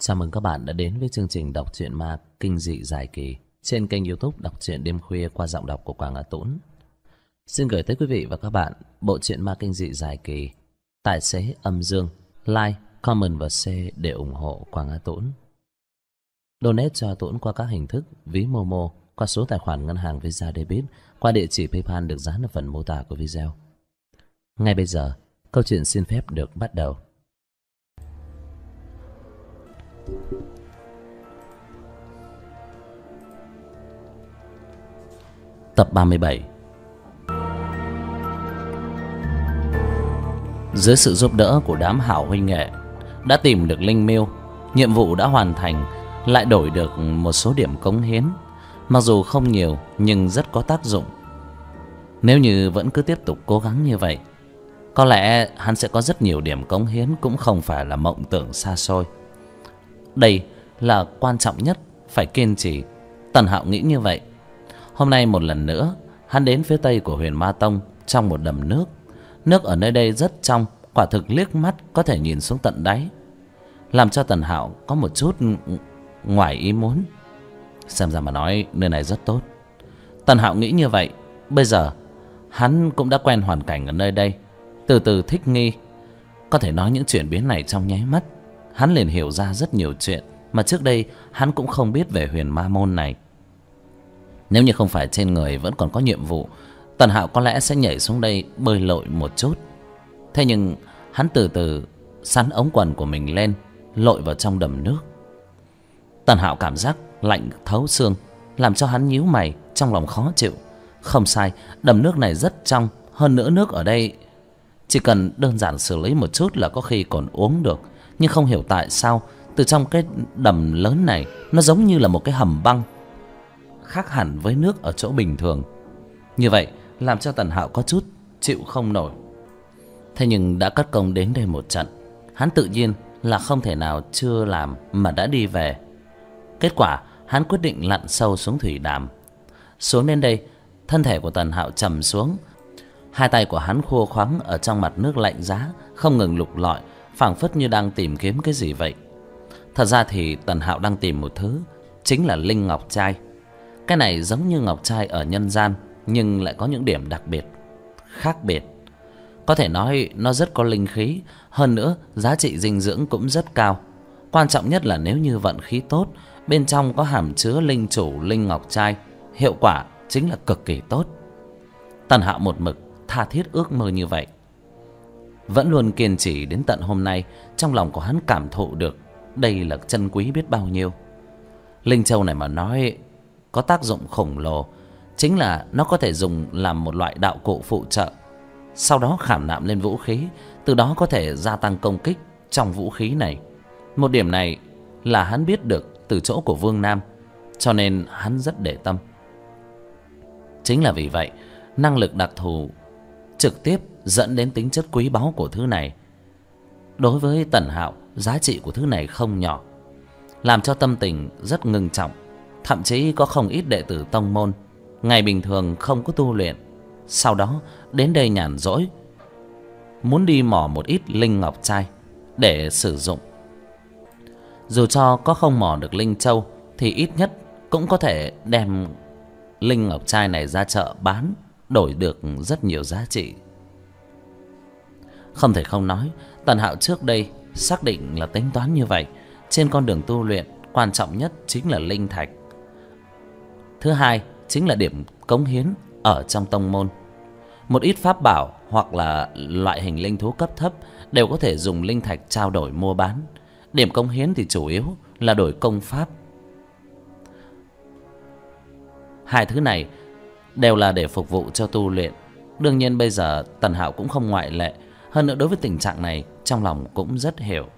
Chào mừng các bạn đã đến với chương trình đọc truyện ma kinh dị dài kỳ trên kênh YouTube Đọc truyện đêm khuya qua giọng đọc của Quảng Á Tũng. Xin gửi tới quý vị và các bạn bộ truyện ma kinh dị dài kỳ Tài xế âm dương. Like, comment và share để ủng hộ Quảng Á Tũng. Donate cho Tũng qua các hình thức ví Momo, qua số tài khoản ngân hàng Visa Debit, qua địa chỉ PayPal được dán ở phần mô tả của video. Ngay bây giờ, câu chuyện xin phép được bắt đầu. Tập 37. Dưới sự giúp đỡ của đám hảo huynh nghệ, đã tìm được linh miêu, nhiệm vụ đã hoàn thành, lại đổi được một số điểm cống hiến. Mặc dù không nhiều nhưng rất có tác dụng. Nếu như vẫn cứ tiếp tục cố gắng như vậy, có lẽ hắn sẽ có rất nhiều điểm cống hiến, cũng không phải là mộng tưởng xa xôi. Đây là quan trọng nhất, phải kiên trì. Tần Hạo nghĩ như vậy. Hôm nay một lần nữa, hắn đến phía tây của Huyền Ma Tông trong một đầm nước. Nước ở nơi đây rất trong, quả thực liếc mắt có thể nhìn xuống tận đáy, làm cho Tần Hạo có một chút ngoài ý muốn. Xem ra mà nói nơi này rất tốt. Tần Hạo nghĩ như vậy. Bây giờ hắn cũng đã quen hoàn cảnh ở nơi đây, từ từ thích nghi. Có thể nói những chuyển biến này trong nháy mắt, hắn liền hiểu ra rất nhiều chuyện mà trước đây hắn cũng không biết về Huyền Ma Môn này. Nếu như không phải trên người vẫn còn có nhiệm vụ, Tần Hạo có lẽ sẽ nhảy xuống đây bơi lội một chút. Thế nhưng hắn từ từ sắn ống quần của mình lên, lội vào trong đầm nước. Tần Hạo cảm giác lạnh thấu xương, làm cho hắn nhíu mày, trong lòng khó chịu. Không sai, đầm nước này rất trong. Hơn nữa nước ở đây chỉ cần đơn giản xử lý một chút là có khi còn uống được. Nhưng không hiểu tại sao từ trong cái đầm lớn này, nó giống như là một cái hầm băng, khác hẳn với nước ở chỗ bình thường. Như vậy làm cho Tần Hạo có chút chịu không nổi. Thế nhưng đã cất công đến đây một trận, hắn tự nhiên là không thể nào chưa làm mà đã đi về. Kết quả hắn quyết định lặn sâu xuống thủy đàm. Xuống đến đây, thân thể của Tần Hạo trầm xuống. Hai tay của hắn khô khoắng ở trong mặt nước lạnh giá, không ngừng lục lọi, phảng phất như đang tìm kiếm cái gì vậy. Thật ra thì Tần Hạo đang tìm một thứ, chính là linh ngọc trai. Cái này giống như ngọc trai ở nhân gian, nhưng lại có những điểm đặc biệt, khác biệt. Có thể nói nó rất có linh khí, hơn nữa giá trị dinh dưỡng cũng rất cao. Quan trọng nhất là nếu như vận khí tốt, bên trong có hàm chứa linh chủ linh ngọc trai, hiệu quả chính là cực kỳ tốt. Tần Hạo một mực tha thiết ước mơ như vậy, vẫn luôn kiên trì đến tận hôm nay. Trong lòng của hắn cảm thụ được đây là chân quý biết bao nhiêu. Linh châu này mà nói có tác dụng khổng lồ, chính là nó có thể dùng làm một loại đạo cụ phụ trợ, sau đó khảm nạm lên vũ khí, từ đó có thể gia tăng công kích trong vũ khí này. Một điểm này là hắn biết được từ chỗ của Vương Nam, cho nên hắn rất để tâm. Chính là vì vậy, năng lực đặc thù trực tiếp dẫn đến tính chất quý báu của thứ này. Đối với Tần Hạo, giá trị của thứ này không nhỏ, làm cho tâm tình rất ngưng trọng. Thậm chí có không ít đệ tử tông môn ngày bình thường không có tu luyện, sau đó đến đây nhàn rỗi, muốn đi mò một ít linh ngọc trai để sử dụng. Dù cho có không mò được linh châu thì ít nhất cũng có thể đem linh ngọc trai này ra chợ bán, đổi được rất nhiều giá trị. Không thể không nói, Tần Hạo trước đây xác định là tính toán như vậy. Trên con đường tu luyện, quan trọng nhất chính là linh thạch. Thứ hai chính là điểm cống hiến ở trong tông môn. Một ít pháp bảo hoặc là loại hình linh thú cấp thấp đều có thể dùng linh thạch trao đổi mua bán. Điểm cống hiến thì chủ yếu là đổi công pháp. Hai thứ này đều là để phục vụ cho tu luyện. Đương nhiên bây giờ Tần Hạo cũng không ngoại lệ. Hơn nữa đối với tình trạng này, trong lòng cũng rất hiểu.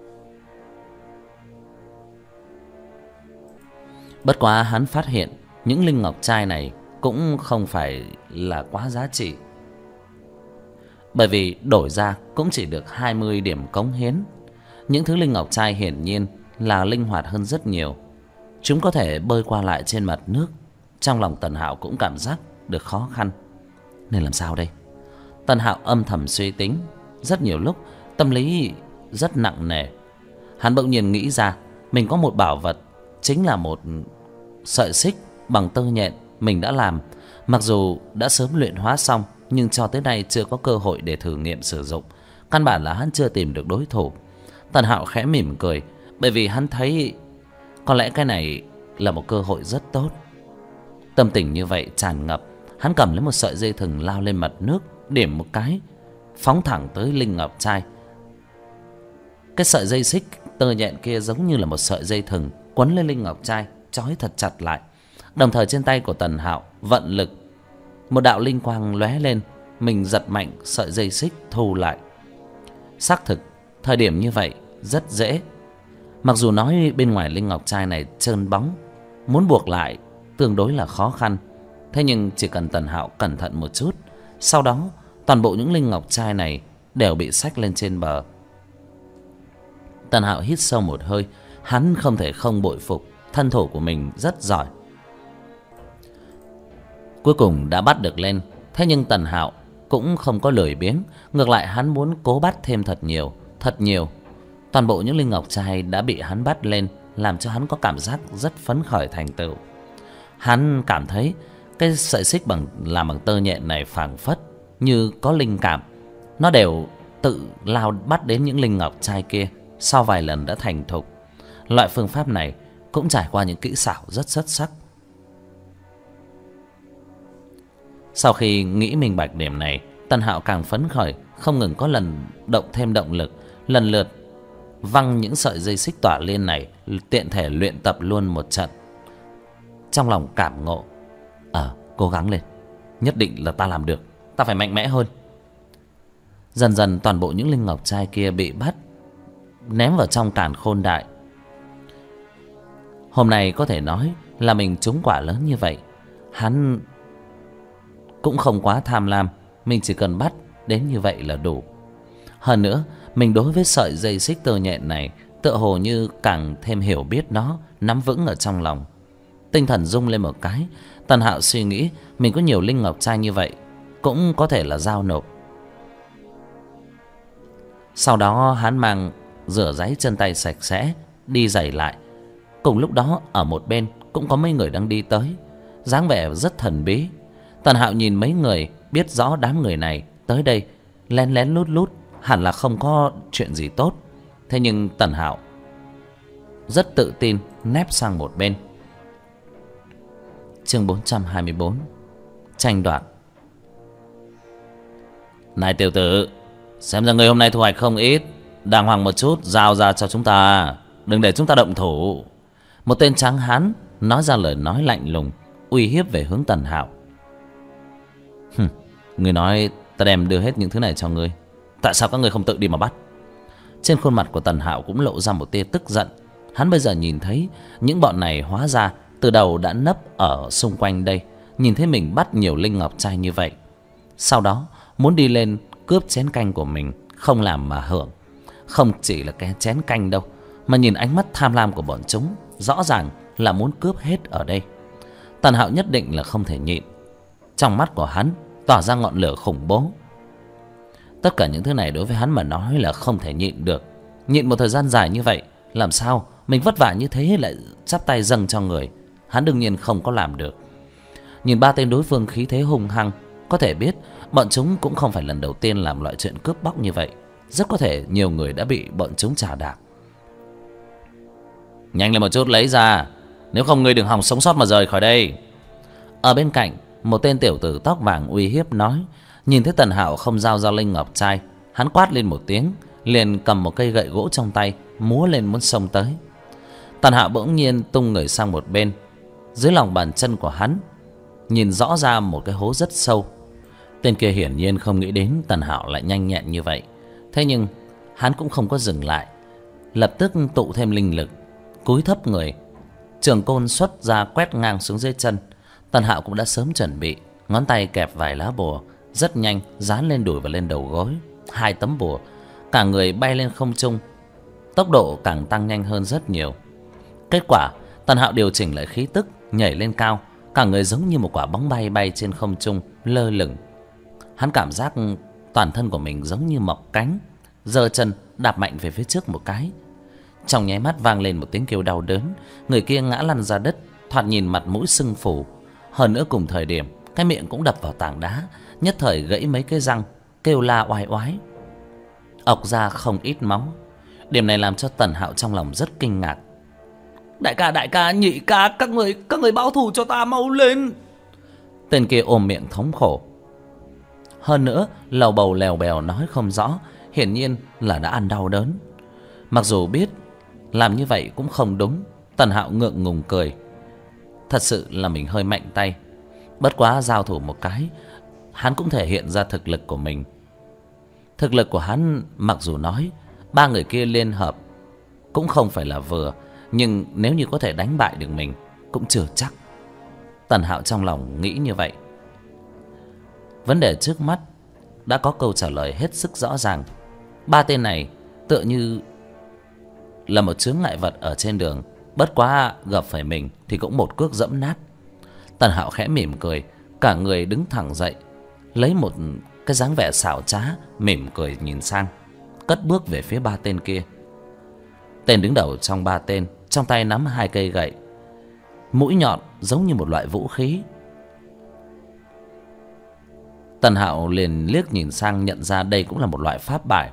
Bất quá hắn phát hiện những linh ngọc trai này cũng không phải là quá giá trị, bởi vì đổi ra cũng chỉ được 20 điểm cống hiến. Những thứ linh ngọc trai hiển nhiên là linh hoạt hơn rất nhiều. Chúng có thể bơi qua lại trên mặt nước. Trong lòng Tần Hạo cũng cảm giác được khó khăn. Nên làm sao đây? Tần Hạo âm thầm suy tính. Rất nhiều lúc tâm lý rất nặng nề. Hắn bỗng nhiên nghĩ ra, mình có một bảo vật, chính là một sợi xích bằng tơ nhện mình đã làm. Mặc dù đã sớm luyện hóa xong, nhưng cho tới nay chưa có cơ hội để thử nghiệm sử dụng. Căn bản là hắn chưa tìm được đối thủ. Tần Hạo khẽ mỉm cười, bởi vì hắn thấy có lẽ cái này là một cơ hội rất tốt. Tâm tình như vậy tràn ngập, hắn cầm lấy một sợi dây thừng lao lên mặt nước, điểm một cái, phóng thẳng tới Linh Ngọc Trai. Cái sợi dây xích tơ nhện kia giống như là một sợi dây thừng quấn lên Linh Ngọc Trai, trói thật chặt lại. Đồng thời trên tay của Tần Hạo vận lực, một đạo linh quang lóe lên, mình giật mạnh sợi dây xích thu lại. Xác thực, thời điểm như vậy rất dễ. Mặc dù nói bên ngoài Linh Ngọc Trai này trơn bóng, muốn buộc lại tương đối là khó khăn. Thế nhưng chỉ cần Tần Hạo cẩn thận một chút, sau đó toàn bộ những Linh Ngọc Trai này đều bị xách lên trên bờ. Tần Hạo hít sâu một hơi, hắn không thể không bội phục thân thủ của mình rất giỏi. Cuối cùng đã bắt được lên. Thế nhưng Tần Hạo cũng không có lười biếng, ngược lại hắn muốn cố bắt thêm thật nhiều, thật nhiều. Toàn bộ những Linh Ngọc Trai đã bị hắn bắt lên, làm cho hắn có cảm giác rất phấn khởi thành tựu. Hắn cảm thấy cái sợi xích làm bằng tơ nhện này phảng phất như có linh cảm, nó đều tự lao bắt đến những Linh Ngọc Trai kia. Sau vài lần đã thành thục, loại phương pháp này cũng trải qua những kỹ xảo rất xuất sắc. Sau khi nghĩ minh bạch điểm này, Tần Hạo càng phấn khởi, không ngừng có lần thêm động lực, lần lượt văng những sợi dây xích tỏa liên này, tiện thể luyện tập luôn một trận. Trong lòng cảm ngộ, cố gắng lên, nhất định là ta làm được, ta phải mạnh mẽ hơn. Dần dần toàn bộ những Linh Ngọc Trai kia bị bắt, ném vào trong càn khôn đại. Hôm nay có thể nói là mình trúng quả lớn như vậy. Hắn cũng không quá tham lam, mình chỉ cần bắt đến như vậy là đủ. Hơn nữa, mình đối với sợi dây xích tơ nhện này tựa hồ như càng thêm hiểu biết nó, nắm vững ở trong lòng. Tinh thần rung lên một cái, Tần Hạo suy nghĩ mình có nhiều Linh Ngọc Trai như vậy cũng có thể là giao nộp. Sau đó hắn mang rửa ráy chân tay sạch sẽ, đi giày lại. Cùng lúc đó ở một bên cũng có mấy người đang đi tới, dáng vẻ rất thần bí. Tần Hạo nhìn mấy người, biết rõ đám người này tới đây lén lén lút lút, hẳn là không có chuyện gì tốt. Thế nhưng Tần Hạo rất tự tin nép sang một bên. Chương 424, tranh đoạt. Này tiểu tử, xem ra người hôm nay thu hoạch không ít, đàng hoàng một chút giao ra cho chúng ta, đừng để chúng ta động thủ. Một tên tráng hán nói ra lời nói lạnh lùng, uy hiếp về hướng Tần Hạo. Người nói ta đem đưa hết những thứ này cho ngươi, tại sao các ngươi không tự đi mà bắt? Trên khuôn mặt của Tần Hạo cũng lộ ra một tia tức giận. Hắn bây giờ nhìn thấy những bọn này hóa ra từ đầu đã nấp ở xung quanh đây, nhìn thấy mình bắt nhiều Linh Ngọc Trai như vậy, sau đó muốn đi lên cướp chén canh của mình, không làm mà hưởng. Không chỉ là cái chén canh đâu, mà nhìn ánh mắt tham lam của bọn chúng, rõ ràng là muốn cướp hết ở đây. Tần Hạo nhất định là không thể nhịn. Trong mắt của hắn tỏa ra ngọn lửa khủng bố. Tất cả những thứ này đối với hắn mà nói là không thể nhịn được. Nhịn một thời gian dài như vậy, làm sao mình vất vả như thế lại chắp tay dâng cho người, hắn đương nhiên không có làm được. Nhìn ba tên đối phương khí thế hung hăng, có thể biết bọn chúng cũng không phải lần đầu tiên làm loại chuyện cướp bóc như vậy. Rất có thể nhiều người đã bị bọn chúng trà đạp. Nhanh lên một chút lấy ra, nếu không ngươi đừng hòng sống sót mà rời khỏi đây. Ở bên cạnh, một tên tiểu tử tóc vàng uy hiếp nói. Nhìn thấy Tần Hạo không giao ra Linh Ngọc Trai, hắn quát lên một tiếng, liền cầm một cây gậy gỗ trong tay, múa lên muốn xông tới. Tần Hạo bỗng nhiên tung người sang một bên. Dưới lòng bàn chân của hắn nhìn rõ ra một cái hố rất sâu. Tên kia hiển nhiên không nghĩ đến Tần Hạo lại nhanh nhẹn như vậy. Thế nhưng hắn cũng không có dừng lại, lập tức tụ thêm linh lực, cúi thấp người, trường côn xuất ra quét ngang xuống dưới chân. Tần Hạo cũng đã sớm chuẩn bị, ngón tay kẹp vài lá bùa, rất nhanh dán lên đùi và lên đầu gối. 2 tấm bùa, cả người bay lên không trung, tốc độ càng tăng nhanh hơn rất nhiều. Kết quả Tần Hạo điều chỉnh lại khí tức, nhảy lên cao, cả người giống như một quả bóng bay bay trên không trung lơ lửng. Hắn cảm giác toàn thân của mình giống như mọc cánh, giơ chân đạp mạnh về phía trước một cái. Trong nháy mắt vang lên một tiếng kêu đau đớn, người kia ngã lăn ra đất, thoạt nhìn mặt mũi sưng phù. Hơn nữa cùng thời điểm, cái miệng cũng đập vào tảng đá, nhất thời gãy mấy cái răng, kêu la oai oái, ọc ra không ít máu. Điểm này làm cho Tần Hạo trong lòng rất kinh ngạc. Đại ca, nhị ca, các người báo thù cho ta mau lên. Tên kia ôm miệng thống khổ. Hơn nữa lầu bầu lèo bèo nói không rõ, hiển nhiên là đã ăn đau đớn. Mặc dù biết làm như vậy cũng không đúng, Tần Hạo ngượng ngùng cười. Thật sự là mình hơi mạnh tay. Bất quá giao thủ một cái, hắn cũng thể hiện ra thực lực của mình. Thực lực của hắn mặc dù nói ba người kia liên hợp cũng không phải là vừa, nhưng nếu như có thể đánh bại được mình cũng chưa chắc. Tần Hạo trong lòng nghĩ như vậy. Vấn đề trước mắt đã có câu trả lời hết sức rõ ràng. Ba tên này tựa như là một chướng ngại vật ở trên đường, bất quá gặp phải mình thì cũng một cước dẫm nát. Tần Hạo khẽ mỉm cười, cả người đứng thẳng dậy, lấy một cái dáng vẻ xảo trá, mỉm cười nhìn sang, cất bước về phía ba tên kia. Tên đứng đầu trong ba tên trong tay nắm hai cây gậy, mũi nhọn giống như một loại vũ khí. Tần Hạo liền liếc nhìn sang, nhận ra đây cũng là một loại pháp bảo.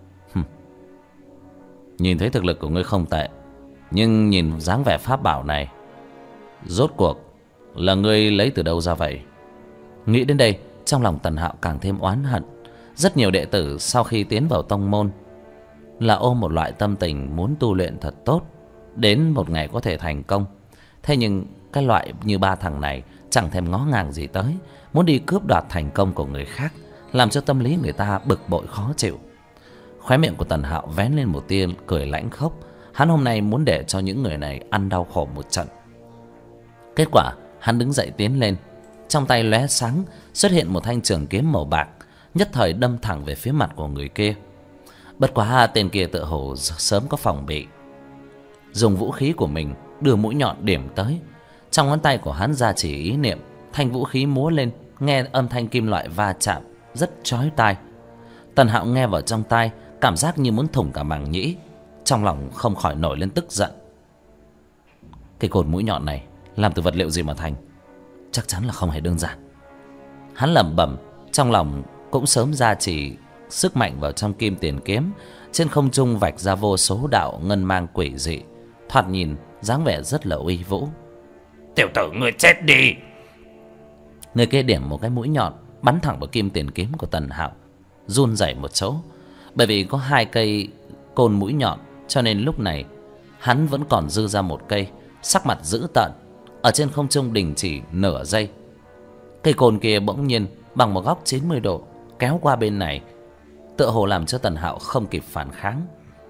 Nhìn thấy thực lực của ngươi không tệ, nhưng nhìn dáng vẻ pháp bảo này, rốt cuộc là ngươi lấy từ đâu ra vậy? Nghĩ đến đây, trong lòng Tần Hạo càng thêm oán hận. Rất nhiều đệ tử sau khi tiến vào tông môn là ôm một loại tâm tình muốn tu luyện thật tốt, đến một ngày có thể thành công. Thế nhưng cái loại như ba thằng này chẳng thèm ngó ngàng gì tới, muốn đi cướp đoạt thành công của người khác, làm cho tâm lý người ta bực bội khó chịu. Khóe miệng của Tần Hạo vén lên một tia cười lãnh khốc. Hắn hôm nay muốn để cho những người này ăn đau khổ một trận. Kết quả hắn đứng dậy tiến lên, trong tay lóe sáng xuất hiện một thanh trường kiếm màu bạc, nhất thời đâm thẳng về phía mặt của người kia. Bất quá tên kia tựa hồ sớm có phòng bị, dùng vũ khí của mình đưa mũi nhọn điểm tới. Trong ngón tay của hắn ra chỉ ý niệm, thanh vũ khí múa lên, nghe âm thanh kim loại va chạm rất chói tai. Tần Hạo nghe vào trong tai, cảm giác như muốn thủng cả màng nhĩ, trong lòng không khỏi nổi lên tức giận. Cái cột mũi nhọn này làm từ vật liệu gì mà thành? Chắc chắn là không hề đơn giản. Hắn lẩm bẩm, trong lòng cũng sớm ra chỉ sức mạnh vào trong kim tiền kiếm. Trên không trung vạch ra vô số đạo ngân mang quỷ dị, thoạt nhìn dáng vẻ rất là uy vũ. Tiểu tử, ngươi chết đi! Người kia điểm một cái mũi nhọn bắn thẳng vào kim tiền kiếm của Tần Hạo, run rẩy một chỗ. Bởi vì có hai cây côn mũi nhọn, cho nên lúc này hắn vẫn còn dư ra một cây, sắc mặt dữ tợn, ở trên không trung đình chỉ nửa giây. Cây côn kia bỗng nhiên bằng một góc 90 độ kéo qua bên này, tựa hồ làm cho Tần Hạo không kịp phản kháng.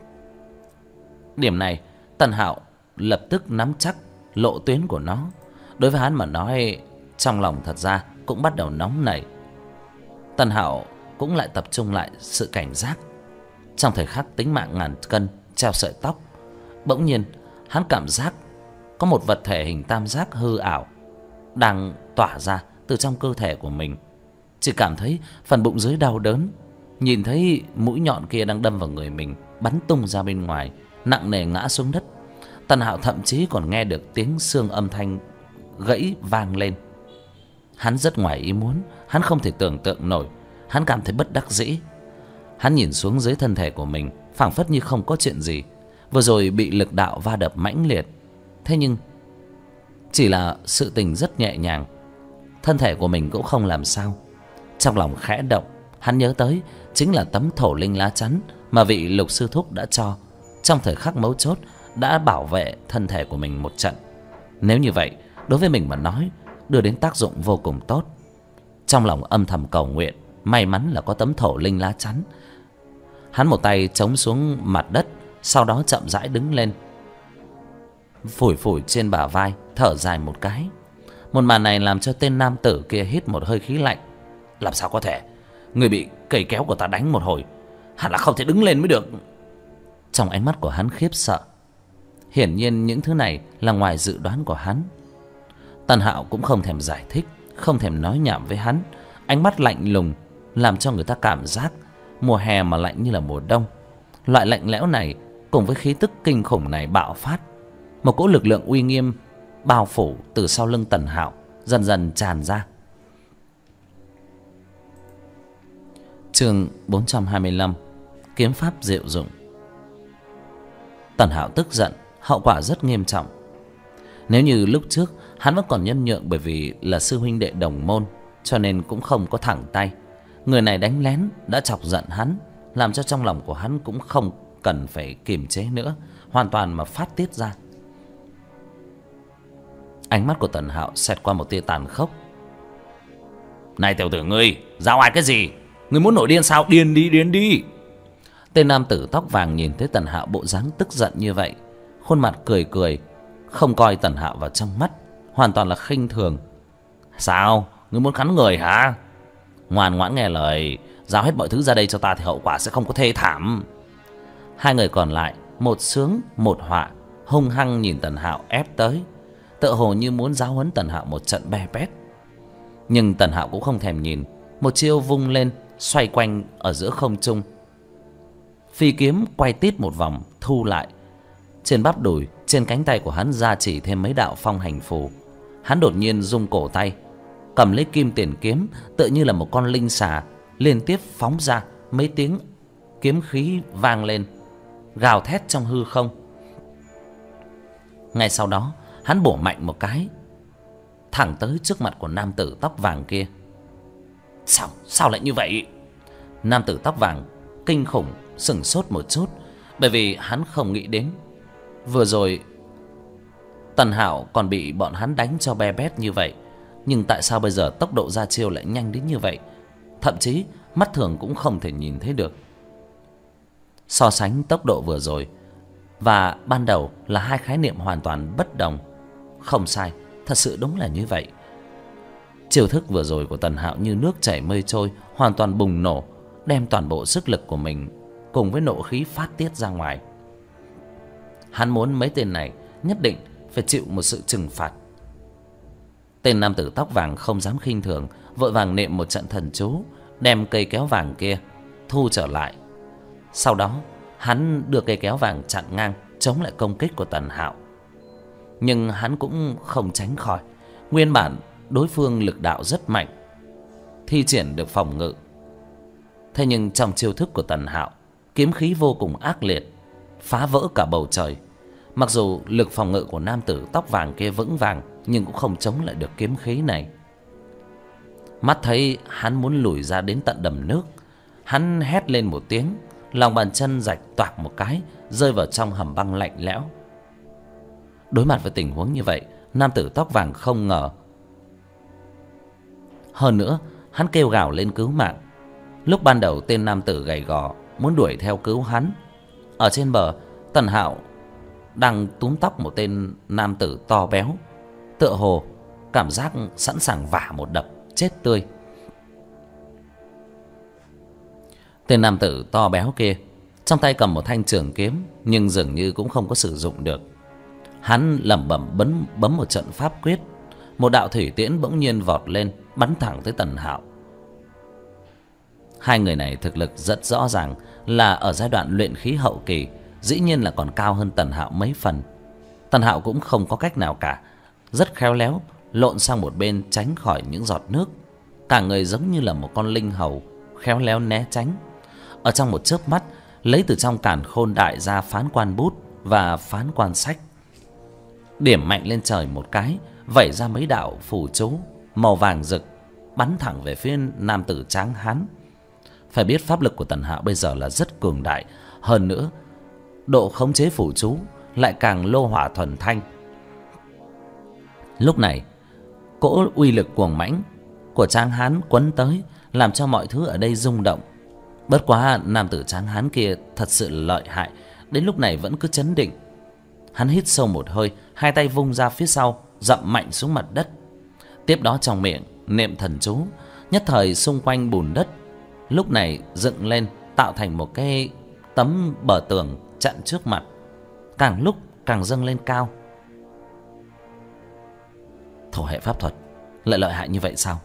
Điểm này Tần Hạo lập tức nắm chắc lộ tuyến của nó. Đối với hắn mà nói, trong lòng thật ra cũng bắt đầu nóng nảy. Tần Hạo cũng lại tập trung lại sự cảnh giác. Trong thời khắc tính mạng ngàn cân treo sợi tóc, bỗng nhiên hắn cảm giác có một vật thể hình tam giác hư ảo đang tỏa ra từ trong cơ thể của mình. Chỉ cảm thấy phần bụng dưới đau đớn, nhìn thấy mũi nhọn kia đang đâm vào người mình, bắn tung ra bên ngoài, nặng nề ngã xuống đất. Tần Hạo thậm chí còn nghe được tiếng xương âm thanh gãy vang lên. Hắn rất ngoài ý muốn, hắn không thể tưởng tượng nổi, hắn cảm thấy bất đắc dĩ. Hắn nhìn xuống dưới thân thể của mình, phảng phất như không có chuyện gì. Vừa rồi bị lực đạo va đập mãnh liệt, thế nhưng chỉ là sự tình rất nhẹ nhàng, thân thể của mình cũng không làm sao. Trong lòng khẽ động, hắn nhớ tới chính là tấm thổ linh lá chắn mà vị Lục sư thúc đã cho, trong thời khắc mấu chốt đã bảo vệ thân thể của mình một trận. Nếu như vậy, đối với mình mà nói, đưa đến tác dụng vô cùng tốt. Trong lòng âm thầm cầu nguyện, may mắn là có tấm thổ linh lá chắn. Hắn một tay chống xuống mặt đất, sau đó chậm rãi đứng lên, phủi phủi trên bả vai, thở dài một cái. Một màn này làm cho tên nam tử kia hít một hơi khí lạnh. Làm sao có thể? Người bị cây kéo của ta đánh một hồi, hẳn là không thể đứng lên mới được. Trong ánh mắt của hắn khiếp sợ. Hiển nhiên những thứ này là ngoài dự đoán của hắn. Tần Hạo cũng không thèm giải thích, không thèm nói nhảm với hắn. Ánh mắt lạnh lùng làm cho người ta cảm giác mùa hè mà lạnh như là mùa đông. Loại lạnh lẽo này Cùng với khí tức kinh khủng này bạo phát, một cỗ lực lượng uy nghiêm bao phủ từ sau lưng Tần Hạo dần dần tràn ra. Chương 425: Kiếm pháp diệu dụng. Tần Hạo tức giận, hậu quả rất nghiêm trọng. Nếu như lúc trước hắn vẫn còn nhân nhượng bởi vì là sư huynh đệ đồng môn, cho nên cũng không có thẳng tay. Người này đánh lén đã chọc giận hắn, làm cho trong lòng của hắn cũng không cần phải kiềm chế nữa, hoàn toàn mà phát tiết ra. Ánh mắt của Tần Hạo xẹt qua một tia tàn khốc. Này tiểu tử ngươi, dao ai cái gì? Ngươi muốn nổi điên sao? Điên đi, điên đi. Tên nam tử tóc vàng nhìn thấy Tần Hạo bộ dáng tức giận như vậy, khuôn mặt cười cười, không coi Tần Hạo vào trong mắt, hoàn toàn là khinh thường. Sao? Ngươi muốn cắn người hả? Ngoan ngoãn nghe lời, giao hết mọi thứ ra đây cho ta thì hậu quả sẽ không có thê thảm. Hai người còn lại, một sướng một họa, hung hăng nhìn Tần Hạo ép tới, tựa hồ như muốn giáo huấn Tần Hạo một trận be bét. Nhưng Tần Hạo cũng không thèm nhìn, một chiêu vung lên, xoay quanh ở giữa không trung. Phi kiếm quay tít một vòng, thu lại. Trên bắp đùi, trên cánh tay của hắn gia chỉ thêm mấy đạo phong hành phù. Hắn đột nhiên rung cổ tay, cầm lấy kim tiền kiếm, tựa như là một con linh xà, liên tiếp phóng ra mấy tiếng kiếm khí vang lên, gào thét trong hư không. Ngay sau đó, hắn bổ mạnh một cái, thẳng tới trước mặt của nam tử tóc vàng kia. Sao lại như vậy? Nam tử tóc vàng kinh khủng sửng sốt một chút, bởi vì hắn không nghĩ đến vừa rồi Tần Hạo còn bị bọn hắn đánh cho be bét như vậy, nhưng tại sao bây giờ tốc độ ra chiêu lại nhanh đến như vậy, thậm chí mắt thường cũng không thể nhìn thấy được. So sánh tốc độ vừa rồi và ban đầu là hai khái niệm hoàn toàn bất đồng. Không sai, thật sự đúng là như vậy. Chiêu thức vừa rồi của Tần Hạo như nước chảy mây trôi, hoàn toàn bùng nổ, đem toàn bộ sức lực của mình cùng với nộ khí phát tiết ra ngoài. Hắn muốn mấy tên này nhất định phải chịu một sự trừng phạt. Tên nam tử tóc vàng không dám khinh thường, vội vàng niệm một trận thần chú, đem cây kéo vàng kia thu trở lại. Sau đó hắn đưa cây kéo vàng chặn ngang, chống lại công kích của Tần Hạo. Nhưng hắn cũng không tránh khỏi. Nguyên bản đối phương lực đạo rất mạnh, thi triển được phòng ngự. Thế nhưng trong chiêu thức của Tần Hạo, kiếm khí vô cùng ác liệt, phá vỡ cả bầu trời. Mặc dù lực phòng ngự của nam tử tóc vàng kia vững vàng, nhưng cũng không chống lại được kiếm khí này. Mắt thấy hắn muốn lùi ra đến tận đầm nước, hắn hét lên một tiếng, lòng bàn chân rạch toạc một cái, rơi vào trong hầm băng lạnh lẽo. Đối mặt với tình huống như vậy, nam tử tóc vàng không ngờ. Hơn nữa, hắn kêu gào lên cứu mạng. Lúc ban đầu tên nam tử gầy gò muốn đuổi theo cứu hắn. Ở trên bờ, Tần Hạo đang túm tóc một tên nam tử to béo, tựa hồ cảm giác sẵn sàng vả một đập chết tươi. Tên nam tử to béo kia trong tay cầm một thanh trường kiếm, nhưng dường như cũng không có sử dụng được. Hắn lẩm bẩm bấm một trận pháp quyết, một đạo thủy tiễn bỗng nhiên vọt lên, bắn thẳng tới Tần Hạo. Hai người này thực lực rất rõ ràng là ở giai đoạn luyện khí hậu kỳ, dĩ nhiên là còn cao hơn Tần Hạo mấy phần. Tần Hạo cũng không có cách nào cả, rất khéo léo lộn sang một bên tránh khỏi những giọt nước. Cả người giống như là một con linh hầu, khéo léo né tránh. Ở trong một chớp mắt, lấy từ trong càn khôn đại ra phán quan bút và phán quan sách, điểm mạnh lên trời một cái, vẩy ra mấy đạo phù chú màu vàng rực, bắn thẳng về phía nam tử tráng hán. Phải biết pháp lực của Tần Hạo bây giờ là rất cường đại, hơn nữa độ khống chế phù chú lại càng lô hỏa thuần thanh. Lúc này, cỗ uy lực cuồng mãnh của tráng hán quấn tới, làm cho mọi thứ ở đây rung động. Bất quá nam tử tráng hán kia thật sự lợi hại, đến lúc này vẫn cứ chấn định. Hắn hít sâu một hơi, hai tay vung ra phía sau, dậm mạnh xuống mặt đất. Tiếp đó trong miệng niệm thần chú, nhất thời xung quanh bùn đất lúc này dựng lên, tạo thành một cái tấm bờ tường chặn trước mặt, càng lúc càng dâng lên cao. Thổ hệ pháp thuật lại lợi hại như vậy sao?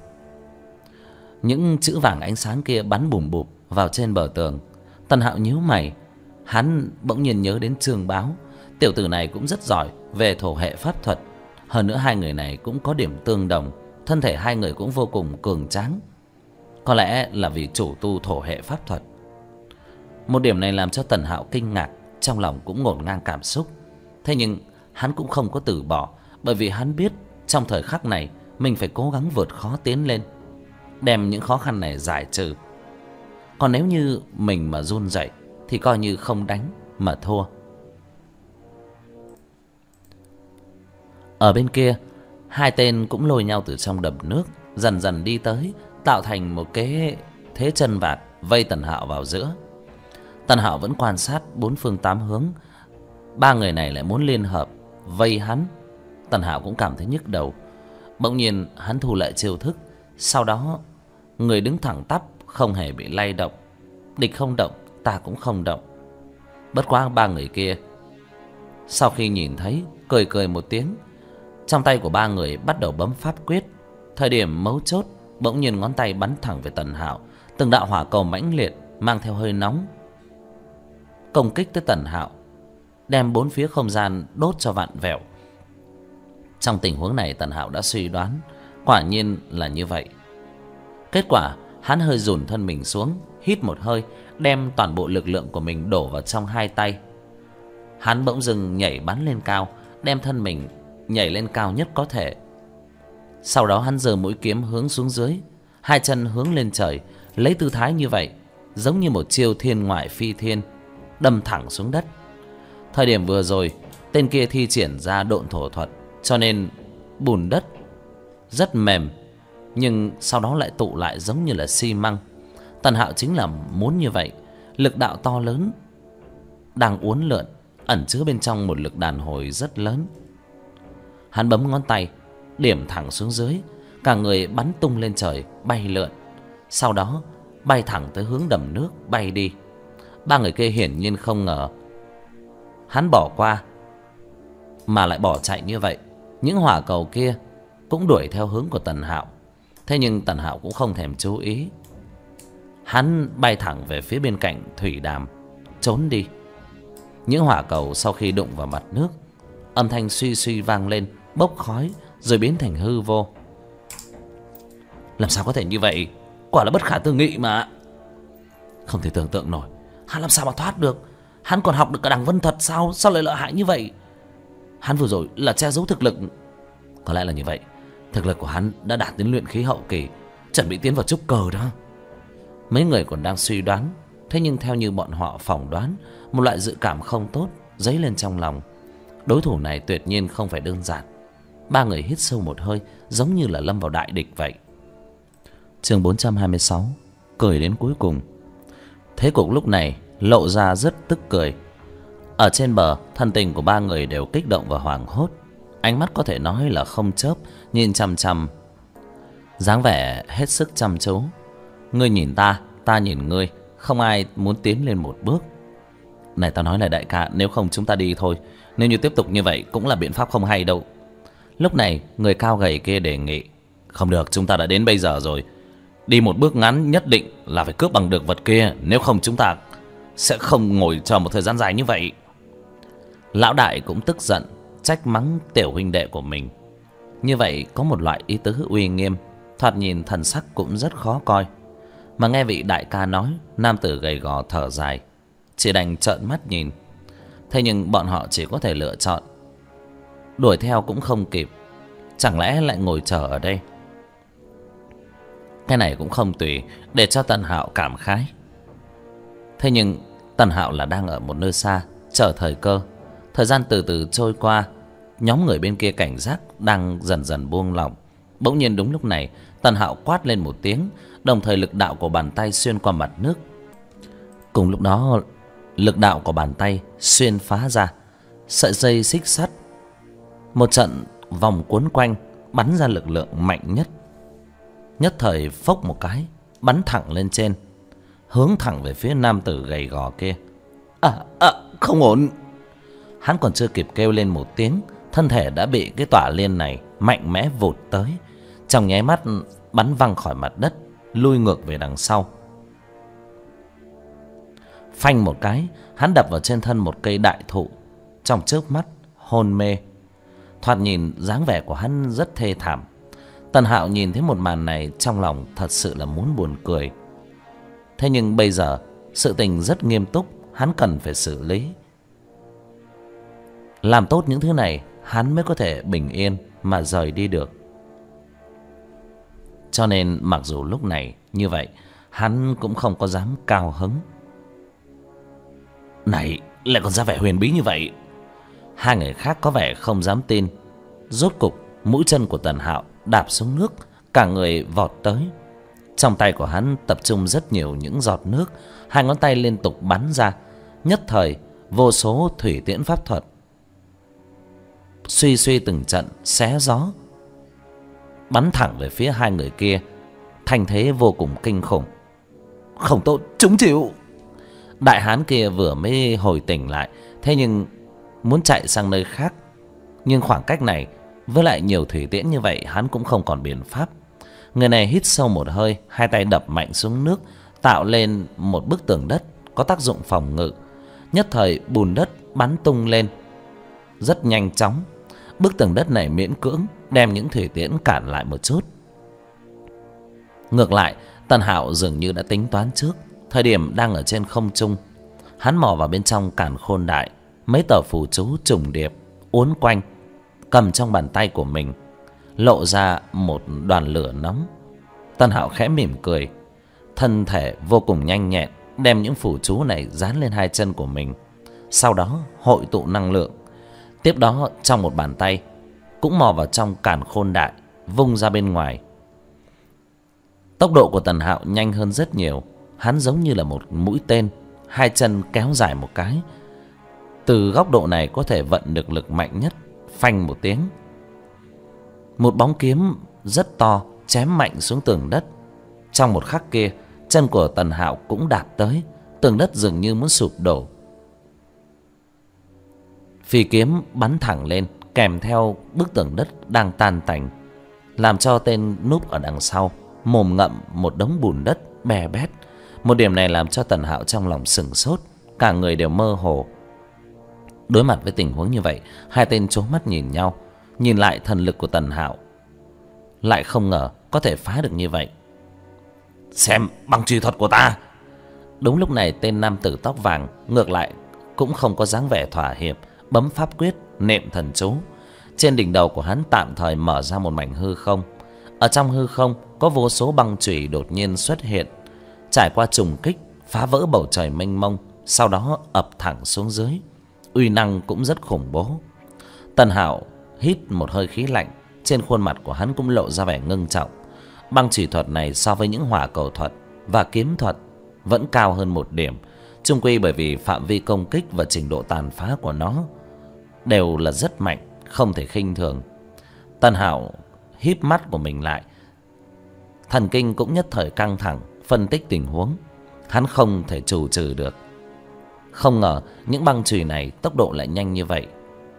Những chữ vàng ánh sáng kia bắn bùm bụp vào trên bờ tường. Tần Hạo nhíu mày, Hắn bỗng nhiên nhớ đến Trương Báo. Tiểu tử này cũng rất giỏi về thổ hệ pháp thuật. Hơn nữa hai người này cũng có điểm tương đồng. Thân thể hai người cũng vô cùng cường tráng. Có lẽ là vì chủ tu thổ hệ pháp thuật. Một điểm này làm cho Tần Hạo kinh ngạc, trong lòng cũng ngổn ngang cảm xúc. Thế nhưng hắn cũng không có từ bỏ, bởi vì hắn biết trong thời khắc này mình phải cố gắng vượt khó tiến lên, đem những khó khăn này giải trừ. Còn nếu như mình mà run rẩy thì coi như không đánh mà thua. Ở bên kia, hai tên cũng lôi nhau từ trong đầm nước dần dần đi tới, tạo thành một cái thế chân vạc vây Tần Hạo vào giữa. Tần Hạo vẫn quan sát bốn phương tám hướng. Ba người này lại muốn liên hợp vây hắn. Tần Hạo cũng cảm thấy nhức đầu. Bỗng nhiên hắn thu lại chiêu thức. Sau đó người đứng thẳng tắp, không hề bị lay động. Địch không động, ta cũng không động. Bất quá ba người kia sau khi nhìn thấy cười cười một tiếng. Trong tay của ba người bắt đầu bấm pháp quyết. Thời điểm mấu chốt, bỗng nhiên ngón tay bắn thẳng về Tần Hạo. Từng đạo hỏa cầu mãnh liệt mang theo hơi nóng công kích tới Tần Hạo, đem bốn phía không gian đốt cho vặn vẹo. Trong tình huống này Tần Hạo đã suy đoán, quả nhiên là như vậy. Kết quả hắn hơi dùn thân mình xuống, hít một hơi, đem toàn bộ lực lượng của mình đổ vào trong hai tay. Hắn bỗng dưng nhảy bắn lên cao, đem thân mình nhảy lên cao nhất có thể. Sau đó hắn giơ mũi kiếm hướng xuống dưới, hai chân hướng lên trời, lấy tư thái như vậy giống như một chiêu thiên ngoại phi thiên, đâm thẳng xuống đất. Thời điểm vừa rồi tên kia thi triển ra độn thổ thuật, cho nên bùn đất rất mềm, nhưng sau đó lại tụ lại giống như là xi măng. Tần Hạo chính là muốn như vậy. Lực đạo to lớn đang uốn lượn, ẩn chứa bên trong một lực đàn hồi rất lớn. Hắn bấm ngón tay điểm thẳng xuống dưới, cả người bắn tung lên trời, bay lượn. Sau đó bay thẳng tới hướng đầm nước bay đi. Ba người kia hiển nhiên không ngờ hắn bỏ qua mà lại bỏ chạy như vậy. Những hỏa cầu kia cũng đuổi theo hướng của Tần Hạo. Thế nhưng Tần Hạo cũng không thèm chú ý. Hắn bay thẳng về phía bên cạnh thủy đàm, trốn đi. Những hỏa cầu sau khi đụng vào mặt nước, âm thanh suy suy vang lên, bốc khói rồi biến thành hư vô. Làm sao có thể như vậy? Quả là bất khả tư nghị mà. Không thể tưởng tượng nổi, hắn làm sao mà thoát được? Hắn còn học được cả đằng vân thuật sao? Sao lại lợi hại như vậy? Hắn vừa rồi là che giấu thực lực. Có lẽ là như vậy. Thực lực của hắn đã đạt đến luyện khí hậu kỳ, chuẩn bị tiến vào trúc cơ đó. Mấy người còn đang suy đoán. Thế nhưng theo như bọn họ phỏng đoán, một loại dự cảm không tốt dấy lên trong lòng. Đối thủ này tuyệt nhiên không phải đơn giản. Ba người hít sâu một hơi, giống như là lâm vào đại địch vậy. Chương 426, cười đến cuối cùng. Thế cục lúc này lộ ra rất tức cười. Ở trên bờ, thân tình của ba người đều kích động và hoảng hốt. Ánh mắt có thể nói là không chớp, nhìn chằm chằm, dáng vẻ hết sức chăm chú. Ngươi nhìn ta, ta nhìn ngươi, không ai muốn tiến lên một bước. Này tao nói là đại ca, nếu không chúng ta đi thôi. Nếu như tiếp tục như vậy cũng là biện pháp không hay đâu. Lúc này người cao gầy kia đề nghị. Không được, chúng ta đã đến bây giờ rồi. Đi một bước ngắn nhất định là phải cướp bằng được vật kia. Nếu không chúng ta sẽ không ngồi chờ một thời gian dài như vậy. Lão đại cũng tức giận, trách mắng tiểu huynh đệ của mình. Như vậy có một loại ý tứ uy nghiêm, thoạt nhìn thần sắc cũng rất khó coi. Mà nghe vị đại ca nói, nam tử gầy gò thở dài, chỉ đành trợn mắt nhìn. Thế nhưng bọn họ chỉ có thể lựa chọn đuổi theo cũng không kịp. Chẳng lẽ lại ngồi chờ ở đây? Cái này cũng không tùy, để cho Tần Hạo cảm khái. Thế nhưng Tần Hạo là đang ở một nơi xa, chờ thời cơ. Thời gian từ từ trôi qua, nhóm người bên kia cảnh giác đang dần dần buông lỏng. Bỗng nhiên đúng lúc này, Tần Hạo quát lên một tiếng, đồng thời lực đạo của bàn tay xuyên qua mặt nước. Cùng lúc đó, lực đạo của bàn tay xuyên phá ra sợi dây xích sắt, một trận vòng cuốn quanh, bắn ra lực lượng mạnh nhất. Nhất thời phốc một cái, bắn thẳng lên trên, hướng thẳng về phía nam tử gầy gò kia. Không ổn. Hắn còn chưa kịp kêu lên một tiếng, thân thể đã bị cái tỏa liên này mạnh mẽ vụt tới, trong nháy mắt bắn văng khỏi mặt đất, lui ngược về đằng sau. Phanh một cái, hắn đập vào trên thân một cây đại thụ. Trong chớp mắt hôn mê. Thoạt nhìn dáng vẻ của hắn rất thê thảm. Tần Hạo nhìn thấy một màn này, trong lòng thật sự là muốn buồn cười. Thế nhưng bây giờ sự tình rất nghiêm túc, hắn cần phải xử lý. Làm tốt những thứ này, hắn mới có thể bình yên mà rời đi được. Cho nên mặc dù lúc này như vậy, hắn cũng không có dám cao hứng. Này, lại còn ra vẻ huyền bí như vậy. Hai người khác có vẻ không dám tin. Rốt cục mũi chân của Tần Hạo đạp xuống nước, cả người vọt tới. Trong tay của hắn tập trung rất nhiều những giọt nước, hai ngón tay liên tục bắn ra. Nhất thời vô số thủy tiễn pháp thuật suy suy từng trận xé gió, bắn thẳng về phía hai người kia. Thanh thế vô cùng kinh khủng. Không tốt, chúng chịu. Đại hán kia vừa mới hồi tỉnh lại, thế nhưng muốn chạy sang nơi khác. Nhưng khoảng cách này với lại nhiều thủy tiễn như vậy, hắn cũng không còn biện pháp. Người này hít sâu một hơi, hai tay đập mạnh xuống nước, tạo lên một bức tường đất có tác dụng phòng ngự. Nhất thời bùn đất bắn tung lên rất nhanh chóng. Bức tường đất này miễn cưỡng đem những thủy tiễn cản lại một chút. Ngược lại, Tần Hạo dường như đã tính toán trước. Thời điểm đang ở trên không trung, hắn mò vào bên trong càn khôn đại, mấy tờ phù chú trùng điệp uốn quanh, cầm trong bàn tay của mình, lộ ra một đoàn lửa nóng. Tần Hạo khẽ mỉm cười, thân thể vô cùng nhanh nhẹn đem những phù chú này dán lên hai chân của mình, sau đó hội tụ năng lượng. Tiếp đó trong một bàn tay cũng mò vào trong càn khôn đại, vung ra bên ngoài. Tốc độ của Tần Hạo nhanh hơn rất nhiều. Hắn giống như là một mũi tên, hai chân kéo dài một cái. Từ góc độ này có thể vận được lực mạnh nhất. Phanh một tiếng, một bóng kiếm rất to chém mạnh xuống tường đất. Trong một khắc kia, chân của Tần Hạo cũng đạp tới, tường đất dường như muốn sụp đổ. Phi kiếm bắn thẳng lên, kèm theo bức tường đất đang tan tành, làm cho tên núp ở đằng sau mồm ngậm một đống bùn đất bè bét. Một điểm này làm cho Tần Hạo trong lòng sửng sốt, cả người đều mơ hồ. Đối mặt với tình huống như vậy, hai tên trố mắt nhìn nhau. Nhìn lại thần lực của Tần Hạo, lại không ngờ có thể phá được như vậy. Xem băng truy thuật của ta. Đúng lúc này, tên nam tử tóc vàng ngược lại cũng không có dáng vẻ thỏa hiệp, bấm pháp quyết niệm thần chú. Trên đỉnh đầu của hắn tạm thời mở ra một mảnh hư không. Ở trong hư không có vô số băng chùy đột nhiên xuất hiện, trải qua trùng kích phá vỡ bầu trời mênh mông, sau đó ập thẳng xuống dưới. Uy năng cũng rất khủng bố. Tần Hạo hít một hơi khí lạnh, trên khuôn mặt của hắn cũng lộ ra vẻ ngưng trọng. Băng chỉ thuật này so với những hỏa cầu thuật và kiếm thuật vẫn cao hơn một điểm, chung quy bởi vì phạm vi công kích và trình độ tàn phá của nó đều là rất mạnh, không thể khinh thường. Tần Hạo híp mắt của mình lại, thần kinh cũng nhất thời căng thẳng, phân tích tình huống. Hắn không thể trù trừ được. Không ngờ những băng chùy này tốc độ lại nhanh như vậy.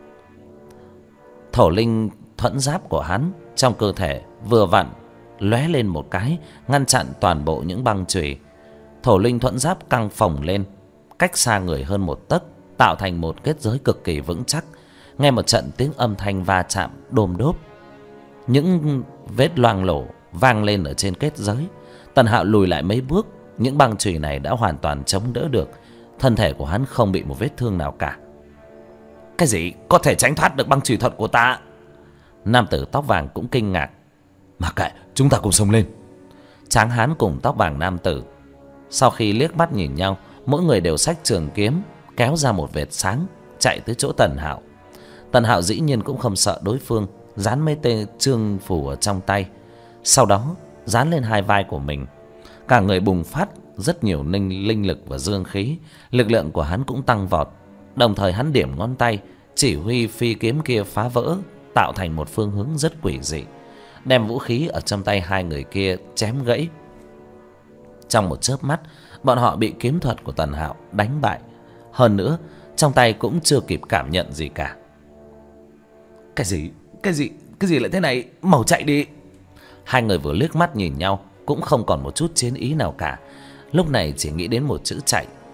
Thổ linh thuẫn giáp của hắn trong cơ thể vừa vặn lóe lên một cái, ngăn chặn toàn bộ những băng chùy. Thổ linh thuẫn giáp căng phồng lên, cách xa người hơn một tấc, tạo thành một kết giới cực kỳ vững chắc. Nghe một trận tiếng âm thanh va chạm đôm đốp, những vết loang lổ vang lên ở trên kết giới. Tần Hạo lùi lại mấy bước, những băng chùy này đã hoàn toàn chống đỡ được. Thân thể của hắn không bị một vết thương nào cả. Cái gì có thể tránh thoát được băng chùy thuật của ta? Nam tử tóc vàng cũng kinh ngạc. Mặc kệ, chúng ta cùng xông lên. Tráng hán cùng tóc vàng nam tử sau khi liếc mắt nhìn nhau, mỗi người đều xách trường kiếm, kéo ra một vệt sáng, chạy tới chỗ Tần Hạo. Tần Hạo dĩ nhiên cũng không sợ đối phương, dán mấy tê trương phủ ở trong tay, sau đó dán lên hai vai của mình. Cả người bùng phát rất nhiều linh lực và dương khí, lực lượng của hắn cũng tăng vọt. Đồng thời hắn điểm ngón tay chỉ huy phi kiếm kia phá vỡ, tạo thành một phương hướng rất quỷ dị, đem vũ khí ở trong tay hai người kia chém gãy. Trong một chớp mắt, bọn họ bị kiếm thuật của Tần Hạo đánh bại. Hơn nữa, trong tay cũng chưa kịp cảm nhận gì cả. Cái gì lại thế này? Mau chạy đi. Hai người vừa liếc mắt nhìn nhau, cũng không còn một chút chiến ý nào cả. Lúc này chỉ nghĩ đến một chữ chạy.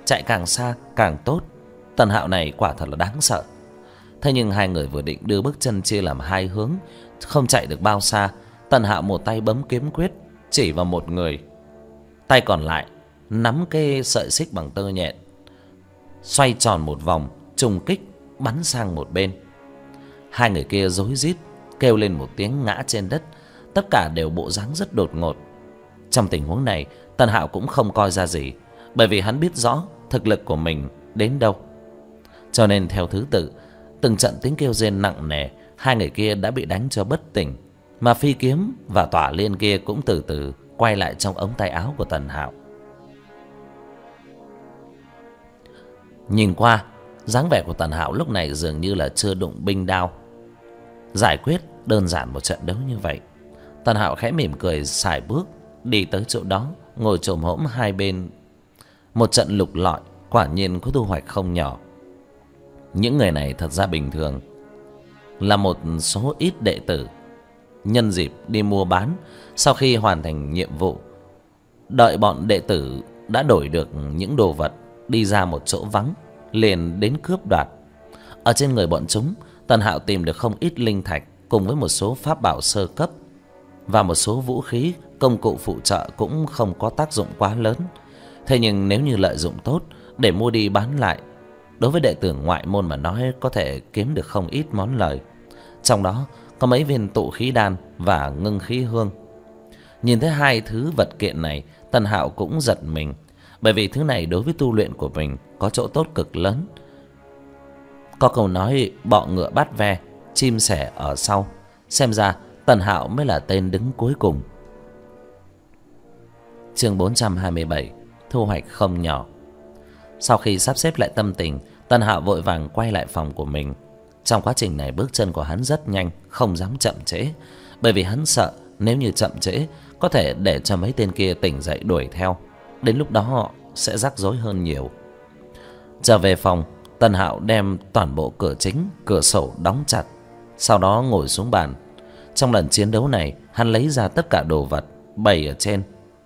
chạy càng xa càng tốt. Tần Hạo này quả thật là đáng sợ. Thế nhưng hai người vừa định đưa bước chân chia làm hai hướng, không chạy được bao xa, Tần Hạo một tay bấm kiếm quyết chỉ vào một người, tay còn lại nắm cái sợi xích bằng tơ nhện, xoay tròn một vòng trùng kích bắn sang một bên. Hai người kia rối rít kêu lên một tiếng ngã trên đất, tất cả đều bộ dáng rất đột ngột. Trong tình huống này, Tần Hạo cũng không coi ra gì, bởi vì hắn biết rõ thực lực của mình đến đâu. Cho nên theo thứ tự, từng trận tiếng kêu rên nặng nề, hai người kia đã bị đánh cho bất tỉnh, mà phi kiếm và tỏa liên kia cũng từ từ quay lại trong ống tay áo của Tần Hạo. Nhìn qua, dáng vẻ của Tần Hạo lúc này dường như là chưa đụng binh đao. Giải quyết đơn giản một trận đấu như vậy, Tần Hạo khẽ mỉm cười sải bước đi tới chỗ đó, ngồi chồm hổm hai bên. Một trận lục lọi quả nhiên có thu hoạch không nhỏ. Những người này thật ra bình thường là một số ít đệ tử nhân dịp đi mua bán, sau khi hoàn thành nhiệm vụ, đợi bọn đệ tử đã đổi được những đồ vật, đi ra một chỗ vắng liền đến cướp đoạt. Ở trên người bọn chúng, Tần Hạo tìm được không ít linh thạch cùng với một số pháp bảo sơ cấp và một số vũ khí, công cụ phụ trợ cũng không có tác dụng quá lớn. Thế nhưng nếu như lợi dụng tốt để mua đi bán lại, đối với đệ tử ngoại môn mà nói có thể kiếm được không ít món lời. Trong đó có mấy viên tụ khí đan và ngưng khí hương. Nhìn thấy hai thứ vật kiện này, Tần Hạo cũng giật mình, bởi vì thứ này đối với tu luyện của mình có chỗ tốt cực lớn. Có câu nói bọ ngựa bắt ve, chim sẻ ở sau. Xem ra Tần Hạo mới là tên đứng cuối cùng. Chương 427, thu hoạch không nhỏ. Sau khi sắp xếp lại tâm tình, Tần Hạo vội vàng quay lại phòng của mình. Trong quá trình này bước chân của hắn rất nhanh, không dám chậm trễ, bởi vì hắn sợ nếu như chậm trễ có thể để cho mấy tên kia tỉnh dậy đuổi theo, đến lúc đó họ sẽ rắc rối hơn nhiều. Trở về phòng, Tần Hạo đem toàn bộ cửa chính, cửa sổ đóng chặt, sau đó ngồi xuống bàn. Trong lần chiến đấu này, hắn lấy ra tất cả đồ vật bày ở trên.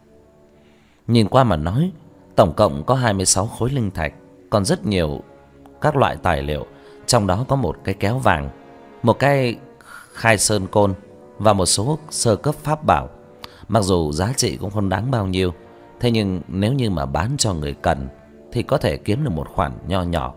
Nhìn qua mà nói, tổng cộng có 26 khối linh thạch, còn rất nhiều các loại tài liệu. Trong đó có một cái kéo vàng, một cái khai sơn côn và một số sơ cấp pháp bảo. Mặc dù giá trị cũng không đáng bao nhiêu, thế nhưng nếu như mà bán cho người cần thì có thể kiếm được một khoản nho nhỏ.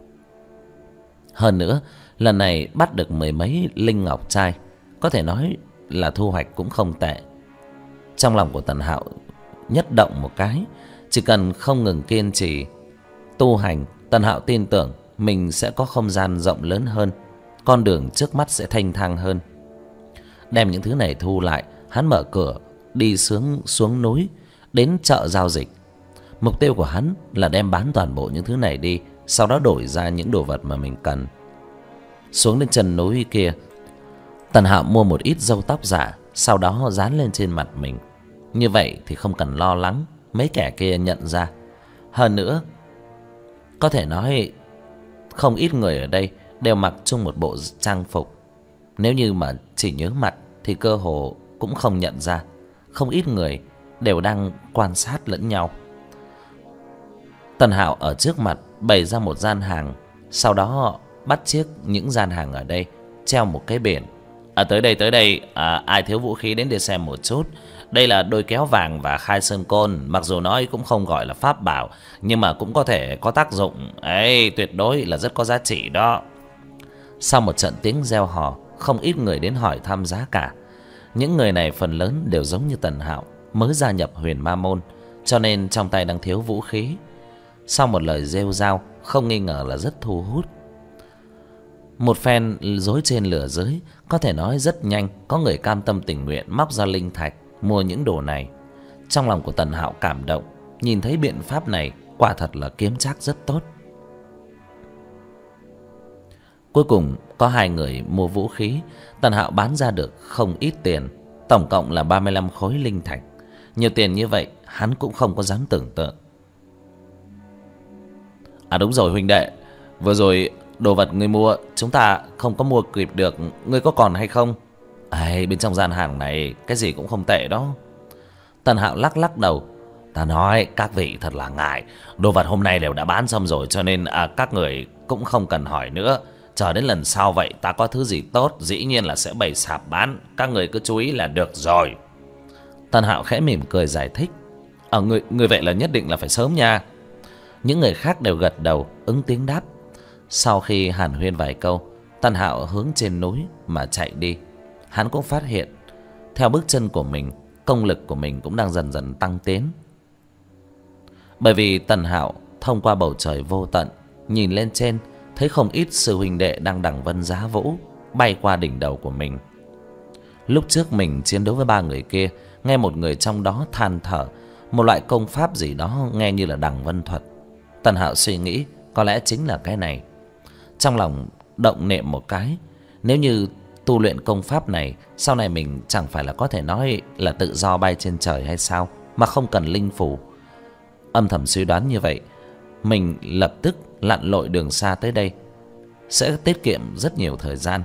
Hơn nữa, lần này bắt được mười mấy linh ngọc trai, có thể nói là thu hoạch cũng không tệ. Trong lòng của Tần Hạo nhất động một cái, chỉ cần không ngừng kiên trì tu hành, Tần Hạo tin tưởng mình sẽ có không gian rộng lớn hơn, con đường trước mắt sẽ thanh thang hơn. Đem những thứ này thu lại, hắn mở cửa đi xuống núi đến chợ giao dịch. Mục tiêu của hắn là đem bán toàn bộ những thứ này đi, sau đó đổi ra những đồ vật mà mình cần. Xuống đến chân núi kia, Tần Hạo mua một ít râu tóc giả, sau đó dán lên trên mặt mình. Như vậy thì không cần lo lắng mấy kẻ kia nhận ra. Hơn nữa, có thể nói không ít người ở đây đều mặc chung một bộ trang phục. Nếu như mà chỉ nhớ mặt thì cơ hồ cũng không nhận ra. Không ít người đều đang quan sát lẫn nhau. Tần Hạo ở trước mặt bày ra một gian hàng, sau đó bắt chiếc những gian hàng ở đây treo một cái biển. Tới đây, ai thiếu vũ khí đến để xem một chút. Đây là đôi kéo vàng và khai sơn côn, mặc dù nói cũng không gọi là pháp bảo, nhưng mà cũng có thể có tác dụng. Ấy, tuyệt đối là rất có giá trị đó. Sau một trận tiếng reo hò, không ít người đến hỏi thăm giá cả. Những người này phần lớn đều giống như Tần Hạo, mới gia nhập Huyền Ma Môn, cho nên trong tay đang thiếu vũ khí. Sau một lời rêu rao, không nghi ngờ là rất thu hút. Một phen dối trên lửa dưới, có thể nói rất nhanh có người cam tâm tình nguyện móc ra linh thạch mua những đồ này. Trong lòng của Tần Hạo cảm động, nhìn thấy biện pháp này quả thật là kiếm trác rất tốt. Cuối cùng có hai người mua vũ khí, Tần Hạo bán ra được không ít tiền, tổng cộng là 35 khối linh thạch. Nhiều tiền như vậy hắn cũng không có dám tưởng tượng. Đúng rồi huynh đệ, vừa rồi đồ vật ngươi mua chúng ta không có mua kịp được, ngươi có còn hay không? Bên trong gian hàng này cái gì cũng không tệ đó. Tần Hạo lắc lắc đầu. Ta nói các vị thật là ngại, đồ vật hôm nay đều đã bán xong rồi, cho nên các người cũng không cần hỏi nữa. Chờ đến lần sau vậy ta có thứ gì tốt dĩ nhiên là sẽ bày sạp bán, các người cứ chú ý là được rồi. Tần Hạo khẽ mỉm cười giải thích. Người vậy là nhất định là phải sớm nha. Những người khác đều gật đầu ứng tiếng đáp. Sau khi hàn huyên vài câu, Tần Hạo hướng trên núi mà chạy đi. Hắn cũng phát hiện theo bước chân của mình, công lực của mình cũng đang dần dần tăng tiến. Bởi vì Tần Hạo thông qua bầu trời vô tận nhìn lên trên, thấy không ít sư huynh đệ đang đằng vân giá vũ bay qua đỉnh đầu của mình. Lúc trước mình chiến đấu với 3 người kia, nghe một người trong đó than thở một loại công pháp gì đó nghe như là đằng vân thuật. Tần Hạo suy nghĩ có lẽ chính là cái này. Trong lòng động niệm một cái, nếu như tu luyện công pháp này, sau này mình chẳng phải là có thể nói là tự do bay trên trời hay sao, mà không cần linh phủ. Âm thầm suy đoán như vậy, mình lập tức lặn lội đường xa tới đây, sẽ tiết kiệm rất nhiều thời gian.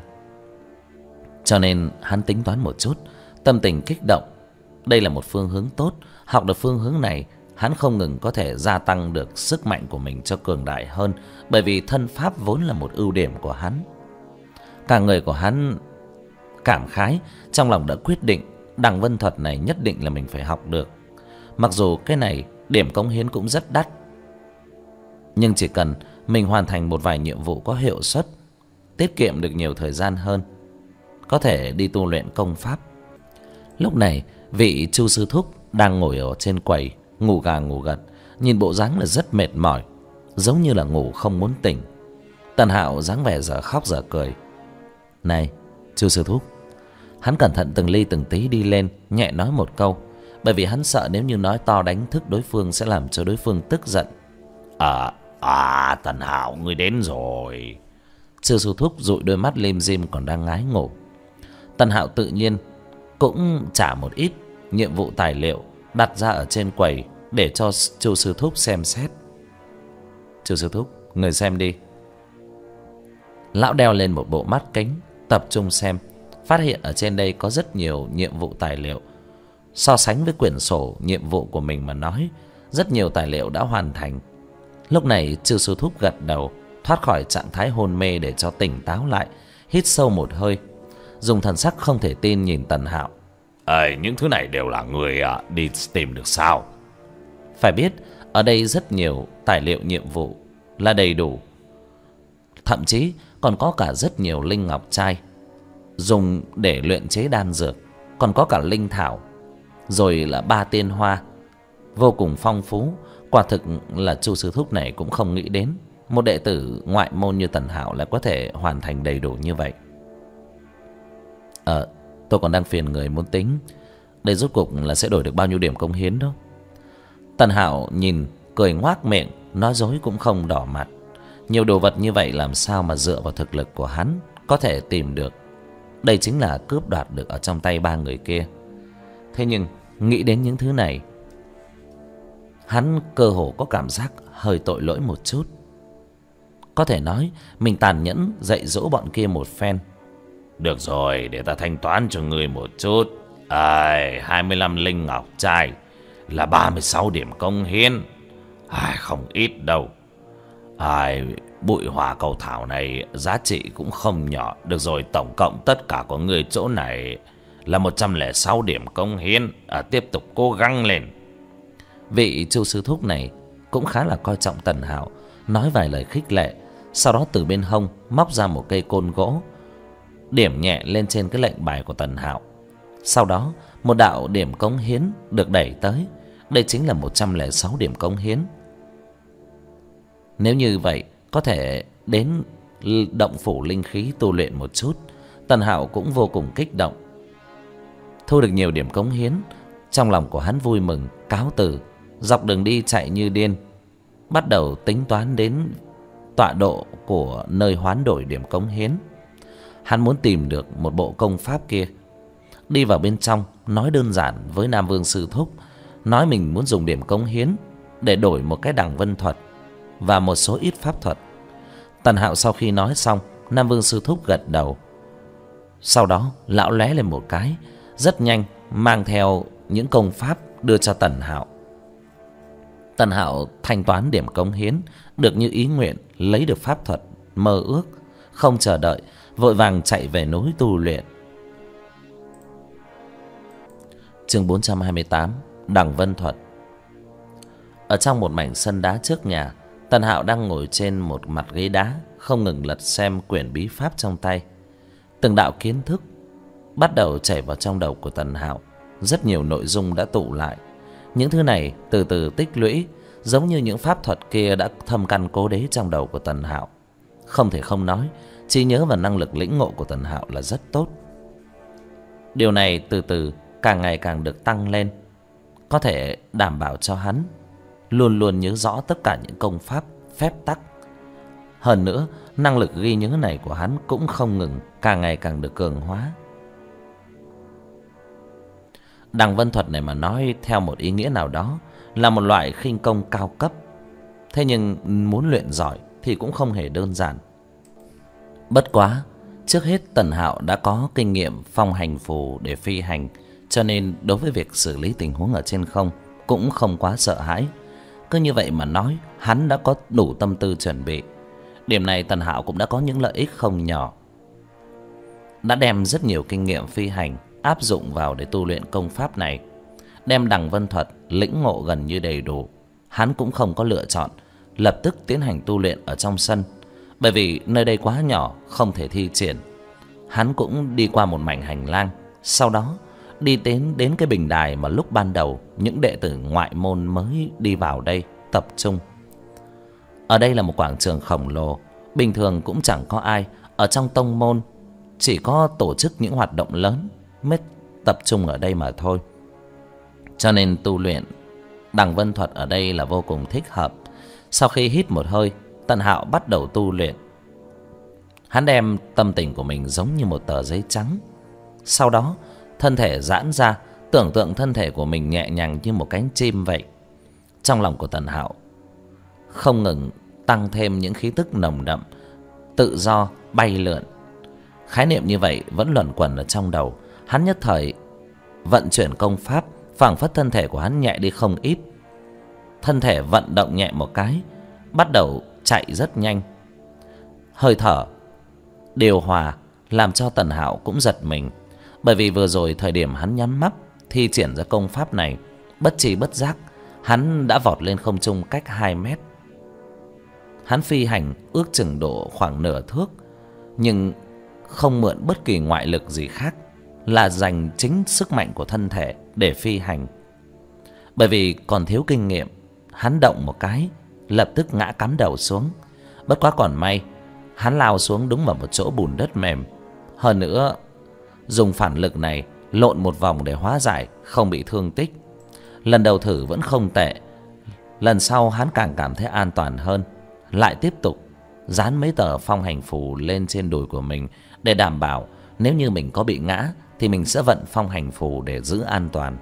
Cho nên hắn tính toán một chút, tâm tình kích động. Đây là một phương hướng tốt, học được phương hướng này, hắn không ngừng có thể gia tăng được sức mạnh của mình cho cường đại hơn, bởi vì thân pháp vốn là một ưu điểm của hắn. Cả người của hắn cảm khái, trong lòng đã quyết định đằng vân thuật này nhất định là mình phải học được. Mặc dù cái này điểm cống hiến cũng rất đắt, nhưng chỉ cần mình hoàn thành một vài nhiệm vụ có hiệu suất, tiết kiệm được nhiều thời gian hơn, có thể đi tu luyện công pháp. Lúc này vị Chu sư thúc đang ngồi ở trên quầy ngủ gà ngủ gật, nhìn bộ dáng là rất mệt mỏi, giống như là ngủ không muốn tỉnh. Tần Hạo dáng vẻ dở khóc dở cười. Này Chu sư thúc. Hắn cẩn thận từng ly từng tí đi lên, nhẹ nói một câu, bởi vì hắn sợ nếu như nói to đánh thức đối phương sẽ làm cho đối phương tức giận. Tần Hạo ngươi đến rồi. Chu sư thúc dụi đôi mắt lim dim còn đang ngái ngủ. Tần Hạo tự nhiên cũng trả một ít nhiệm vụ tài liệu đặt ra ở trên quầy để cho Chu sư thúc xem xét. Chu sư thúc, người xem đi. Lão đeo lên một bộ mắt kính, tập trung xem, phát hiện ở trên đây có rất nhiều nhiệm vụ tài liệu. So sánh với quyển sổ nhiệm vụ của mình mà nói, rất nhiều tài liệu đã hoàn thành. Lúc này Chu sư thúc gật đầu, thoát khỏi trạng thái hôn mê để cho tỉnh táo lại, hít sâu một hơi, dùng thần sắc không thể tin nhìn Tần Hạo. Những thứ này đều là người đi tìm được sao? Phải biết ở đây rất nhiều tài liệu nhiệm vụ là đầy đủ, thậm chí còn có cả rất nhiều linh ngọc trai dùng để luyện chế đan dược, còn có cả linh thảo, rồi là 3 tiên hoa, vô cùng phong phú. Quả thực là Chu sư thúc này cũng không nghĩ đến một đệ tử ngoại môn như Tần Hạo lại có thể hoàn thành đầy đủ như vậy. Tôi còn đang phiền người muốn tính đây rốt cuộc là sẽ đổi được bao nhiêu điểm cống hiến đó. Tần Hạo nhìn cười ngoác miệng, nói dối cũng không đỏ mặt. Nhiều đồ vật như vậy làm sao mà dựa vào thực lực của hắn có thể tìm được. Đây chính là cướp đoạt được ở trong tay 3 người kia. Thế nhưng nghĩ đến những thứ này, hắn cơ hồ có cảm giác hơi tội lỗi một chút. Có thể nói mình tàn nhẫn dạy dỗ bọn kia một phen. Được rồi, để ta thanh toán cho ngươi một chút. 25 linh ngọc trai là 36 điểm công hiến. Không ít đâu. Bụi hỏa cầu thảo này giá trị cũng không nhỏ. Được rồi, tổng cộng tất cả của người chỗ này là 106 điểm công hiến. Tiếp tục cố gắng lên. Vị Chu sư thúc này cũng khá là coi trọng Tần Hạo, nói vài lời khích lệ, sau đó từ bên hông móc ra một cây côn gỗ, điểm nhẹ lên trên cái lệnh bài của Tần Hạo. Sau đó một đạo điểm cống hiến được đẩy tới. Đây chính là 106 điểm cống hiến. Nếu như vậy có thể đến động phủ linh khí tu luyện một chút. Tần Hạo cũng vô cùng kích động. Thu được nhiều điểm cống hiến, trong lòng của hắn vui mừng, cáo từ, dọc đường đi chạy như điên, bắt đầu tính toán đến tọa độ của nơi hoán đổi điểm cống hiến. Hắn muốn tìm được một bộ công pháp kia, đi vào bên trong nói đơn giản với Nam Vương sư thúc, nói mình muốn dùng điểm cống hiến để đổi một cái đằng vân thuật và một số ít pháp thuật. Tần Hạo sau khi nói xong, Nam Vương sư thúc gật đầu. Sau đó lão lóe lên một cái, rất nhanh mang theo những công pháp đưa cho Tần Hạo. Tần Hạo thanh toán điểm cống hiến, được như ý nguyện, lấy được pháp thuật mơ ước, không chờ đợi, vội vàng chạy về núi tu luyện. Chương 428: Đằng Vân Thuật. Ở trong một mảnh sân đá trước nhà, Tần Hạo đang ngồi trên một mặt ghế đá, không ngừng lật xem quyển bí pháp trong tay. Từng đạo kiến thức bắt đầu chảy vào trong đầu của Tần Hạo. Rất nhiều nội dung đã tụ lại. Những thứ này từ từ tích lũy, giống như những pháp thuật kia đã thâm căn cố đế trong đầu của Tần Hạo. Không thể không nói, trí nhớ và năng lực lĩnh ngộ của Tần Hạo là rất tốt. Điều này từ từ càng ngày càng được tăng lên, có thể đảm bảo cho hắn luôn luôn nhớ rõ tất cả những công pháp, phép tắc. Hơn nữa, năng lực ghi nhớ này của hắn cũng không ngừng, càng ngày càng được cường hóa. Đằng Vân Thuật này mà nói theo một ý nghĩa nào đó là một loại khinh công cao cấp. Thế nhưng muốn luyện giỏi thì cũng không hề đơn giản. Bất quá, trước hết Tần Hạo đã có kinh nghiệm phong hành phù để phi hành, cho nên đối với việc xử lý tình huống ở trên không cũng không quá sợ hãi. Cứ như vậy mà nói, hắn đã có đủ tâm tư chuẩn bị. Điểm này Tần Hạo cũng đã có những lợi ích không nhỏ. Đã đem rất nhiều kinh nghiệm phi hành áp dụng vào để tu luyện công pháp này, đem Đằng Vân Thuật lĩnh ngộ gần như đầy đủ. Hắn cũng không có lựa chọn lập tức tiến hành tu luyện ở trong sân, bởi vì nơi đây quá nhỏ, không thể thi triển. Hắn cũng đi qua một mảnh hành lang, sau đó đi đến cái bình đài mà lúc ban đầu những đệ tử ngoại môn mới đi vào đây tập trung. Ở đây là một quảng trường khổng lồ, bình thường cũng chẳng có ai. Ở trong tông môn chỉ có tổ chức những hoạt động lớn mới tập trung ở đây mà thôi. Cho nên tu luyện Đằng Vân Thuật ở đây là vô cùng thích hợp. Sau khi hít một hơi, Tần Hạo bắt đầu tu luyện. Hắn đem tâm tình của mình giống như một tờ giấy trắng. Sau đó thân thể giãn ra, tưởng tượng thân thể của mình nhẹ nhàng như một cánh chim vậy. Trong lòng của Tần Hạo không ngừng tăng thêm những khí tức nồng đậm, tự do bay lượn. Khái niệm như vậy vẫn luẩn quẩn ở trong đầu. Hắn nhất thời vận chuyển công pháp, phảng phất thân thể của hắn nhẹ đi không ít. Thân thể vận động nhẹ một cái, bắt đầu chạy rất nhanh. Hơi thở điều hòa làm cho Tần Hạo cũng giật mình, bởi vì vừa rồi thời điểm hắn nhắm mắt thi triển ra công pháp này, bất tri bất giác hắn đã vọt lên không trung cách 2 mét. Hắn phi hành ước chừng độ khoảng nửa thước, nhưng không mượn bất kỳ ngoại lực gì khác, là dành chính sức mạnh của thân thể để phi hành. Bởi vì còn thiếu kinh nghiệm, hắn động một cái lập tức ngã cắm đầu xuống. Bất quá còn may, hắn lao xuống đúng vào một chỗ bùn đất mềm. Hơn nữa, dùng phản lực này lộn một vòng để hóa giải, không bị thương tích. Lần đầu thử vẫn không tệ. Lần sau hắn càng cảm thấy an toàn hơn, lại tiếp tục dán mấy tờ phong hành phù lên trên đùi của mình, để đảm bảo nếu như mình có bị ngã thì mình sẽ vận phong hành phù để giữ an toàn.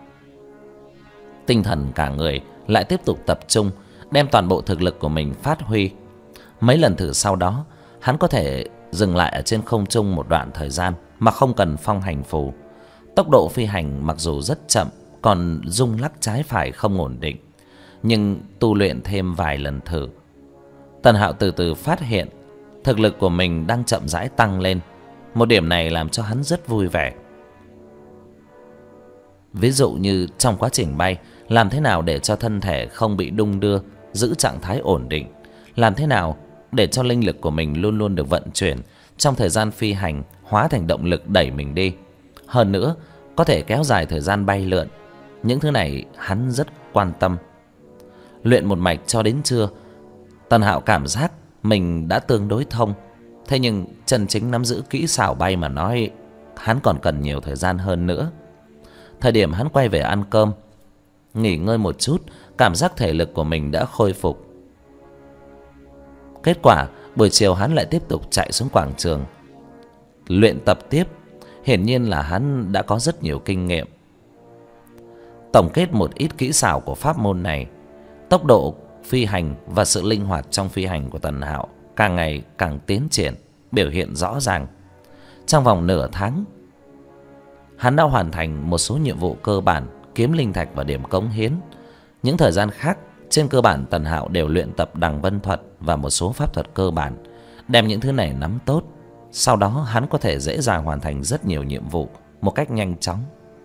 Tinh thần cả người lại tiếp tục tập trung, đem toàn bộ thực lực của mình phát huy. Mấy lần thử sau đó, hắn có thể dừng lại ở trên không trung một đoạn thời gian mà không cần phong hành phù. Tốc độ phi hành mặc dù rất chậm, còn rung lắc trái phải không ổn định, nhưng tu luyện thêm vài lần thử, Tần Hạo từ từ phát hiện thực lực của mình đang chậm rãi tăng lên. Một điểm này làm cho hắn rất vui vẻ. Ví dụ như trong quá trình bay, làm thế nào để cho thân thể không bị đung đưa, giữ trạng thái ổn định. Làm thế nào để cho linh lực của mình luôn luôn được vận chuyển, trong thời gian phi hành hóa thành động lực đẩy mình đi. Hơn nữa, có thể kéo dài thời gian bay lượn. Những thứ này hắn rất quan tâm. Luyện một mạch cho đến trưa, Tần Hạo cảm giác mình đã tương đối thông. Thế nhưng chân chính nắm giữ kỹ xảo bay mà nói, hắn còn cần nhiều thời gian hơn nữa. Thời điểm hắn quay về ăn cơm, nghỉ ngơi một chút, cảm giác thể lực của mình đã khôi phục. Kết quả buổi chiều hắn lại tiếp tục chạy xuống quảng trường luyện tập tiếp. Hiển nhiên là hắn đã có rất nhiều kinh nghiệm. Tổng kết một ít kỹ xảo của pháp môn này, tốc độ phi hành và sự linh hoạt trong phi hành của Tần Hạo càng ngày càng tiến triển, biểu hiện rõ ràng. Trong vòng nửa tháng, hắn đã hoàn thành một số nhiệm vụ cơ bản, kiếm linh thạch và điểm cống hiến. Những thời gian khác Trên cơ bản Tần Hạo đều luyện tập đằng vân thuật và một số pháp thuật cơ bản. Đem những thứ này nắm tốt, sau đó hắn có thể dễ dàng hoàn thành rất nhiều nhiệm vụ một cách nhanh chóng.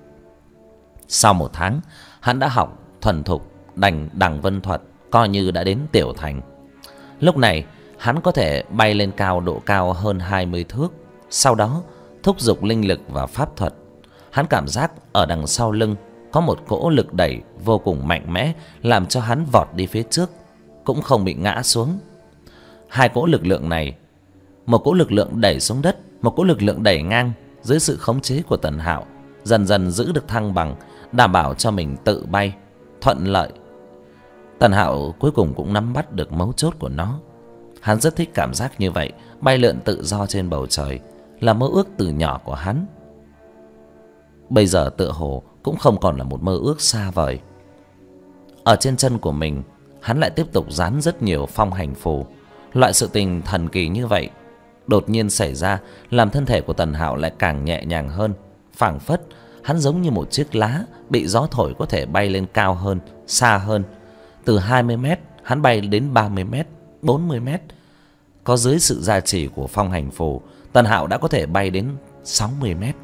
Sau 1 tháng, hắn đã học thuần thục đằng vân thuật, coi như đã đến tiểu thành. Lúc này hắn có thể bay lên cao độ cao hơn 20 thước. Sau đó thúc giục linh lực và pháp thuật. Hắn cảm giác ở đằng sau lưng có một cỗ lực đẩy vô cùng mạnh mẽ, làm cho hắn vọt đi phía trước cũng không bị ngã xuống. Hai cỗ lực lượng này, một cỗ lực lượng đẩy xuống đất, một cỗ lực lượng đẩy ngang, dưới sự khống chế của Tần Hạo dần dần giữ được thăng bằng, đảm bảo cho mình tự bay thuận lợi. Tần Hạo cuối cùng cũng nắm bắt được mấu chốt của nó. Hắn rất thích cảm giác như vậy, bay lượn tự do trên bầu trời, là mơ ước từ nhỏ của hắn. Bây giờ tựa hồ cũng không còn là một mơ ước xa vời. Ở trên chân của mình, hắn lại tiếp tục dán rất nhiều phong hành phù. Loại sự tình thần kỳ như vậy đột nhiên xảy ra, làm thân thể của Tần Hạo lại càng nhẹ nhàng hơn. Phảng phất hắn giống như một chiếc lá bị gió thổi có thể bay lên cao hơn, xa hơn. Từ 20 mét hắn bay đến 30 mét, 40 mét. Có dưới sự gia trì của phong hành phù, Tần Hạo đã có thể bay đến 60 mét.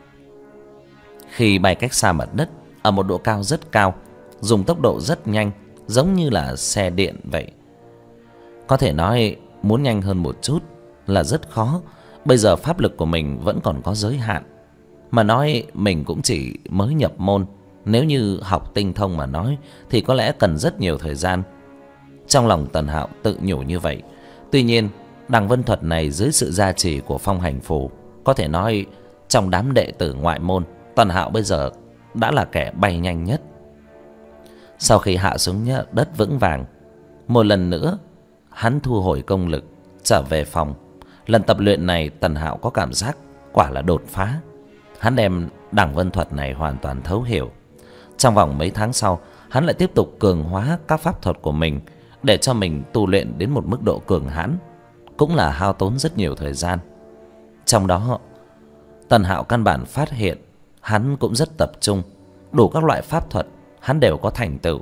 Khi bay cách xa mặt đất ở một độ cao rất cao, dùng tốc độ rất nhanh, giống như là xe điện vậy. Có thể nói muốn nhanh hơn một chút là rất khó. Bây giờ pháp lực của mình vẫn còn có giới hạn. Mà nói mình cũng chỉ mới nhập môn, nếu như học tinh thông mà nói thì có lẽ cần rất nhiều thời gian. Trong lòng Tần Hạo tự nhủ như vậy. Tuy nhiên đằng vân thuật này dưới sự gia trì của phong hành phù, có thể nói trong đám đệ tử ngoại môn, Tần Hạo bây giờ đã là kẻ bay nhanh nhất. Sau khi hạ xuống đất vững vàng, một lần nữa hắn thu hồi công lực, trở về phòng. Lần tập luyện này Tần Hạo có cảm giác quả là đột phá. Hắn đem đằng vân thuật này hoàn toàn thấu hiểu. Trong vòng mấy tháng sau, hắn lại tiếp tục cường hóa các pháp thuật của mình, để cho mình tu luyện đến một mức độ cường hãn, cũng là hao tốn rất nhiều thời gian. Trong đó Tần Hạo căn bản phát hiện hắn cũng rất tập trung, đủ các loại pháp thuật hắn đều có thành tựu.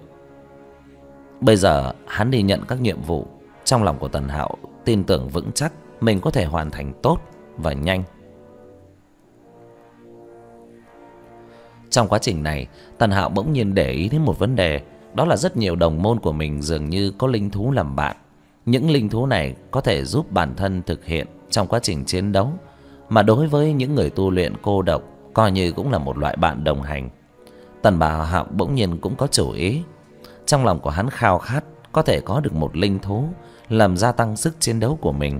Bây giờ hắn đi nhận các nhiệm vụ, trong lòng của Tần Hạo tin tưởng vững chắc mình có thể hoàn thành tốt và nhanh. Trong quá trình này, Tần Hạo bỗng nhiên để ý đến một vấn đề, đó là rất nhiều đồng môn của mình dường như có linh thú làm bạn. Những linh thú này có thể giúp bản thân thực hiện trong quá trình chiến đấu, mà đối với những người tu luyện cô độc, coi như cũng là một loại bạn đồng hành. Tần Hạo bỗng nhiên cũng có chủ ý. Trong lòng của hắn khao khát có thể có được một linh thú làm gia tăng sức chiến đấu của mình.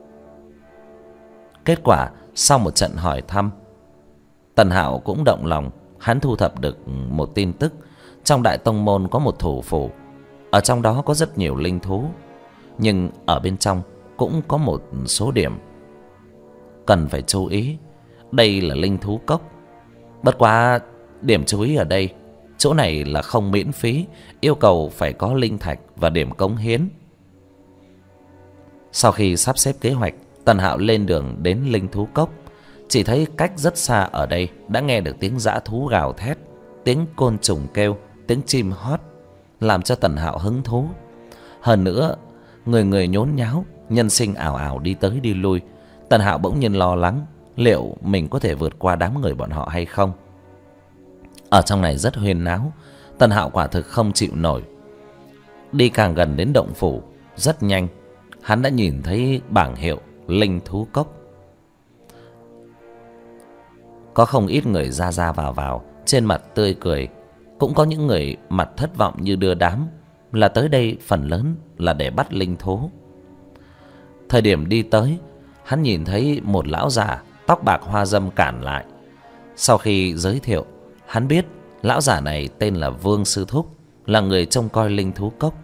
Kết quả sau một trận hỏi thăm, Tần Hạo cũng động lòng. Hắn thu thập được một tin tức, trong đại tông môn có một thủ phủ, ở trong đó có rất nhiều linh thú, nhưng ở bên trong cũng có một số điểm cần phải chú ý. Đây là linh thú cốc. Bất quá điểm chú ý ở đây, chỗ này là không miễn phí, yêu cầu phải có linh thạch và điểm cống hiến. Sau khi sắp xếp kế hoạch, Tần Hạo lên đường đến linh thú cốc. Chỉ thấy cách rất xa ở đây đã nghe được tiếng dã thú gào thét, tiếng côn trùng kêu, tiếng chim hót, làm cho Tần Hạo hứng thú. Hơn nữa, người người nhốn nháo, nhân sinh ảo ảo đi tới đi lui. Tần Hạo bỗng nhiên lo lắng liệu mình có thể vượt qua đám người bọn họ hay không. Ở trong này rất huyên náo, Tần Hạo quả thực không chịu nổi. Đi càng gần đến động phủ, rất nhanh hắn đã nhìn thấy bảng hiệu linh thú cốc. Có không ít người ra vào, trên mặt tươi cười. Cũng có những người mặt thất vọng như đưa đám, là tới đây phần lớn là để bắt linh thú. Thời điểm đi tới, hắn nhìn thấy một lão già tóc bạc hoa râm cản lại. Sau khi giới thiệu, hắn biết lão già này tên là Vương Sư Thúc, là người trông coi linh thú cốc.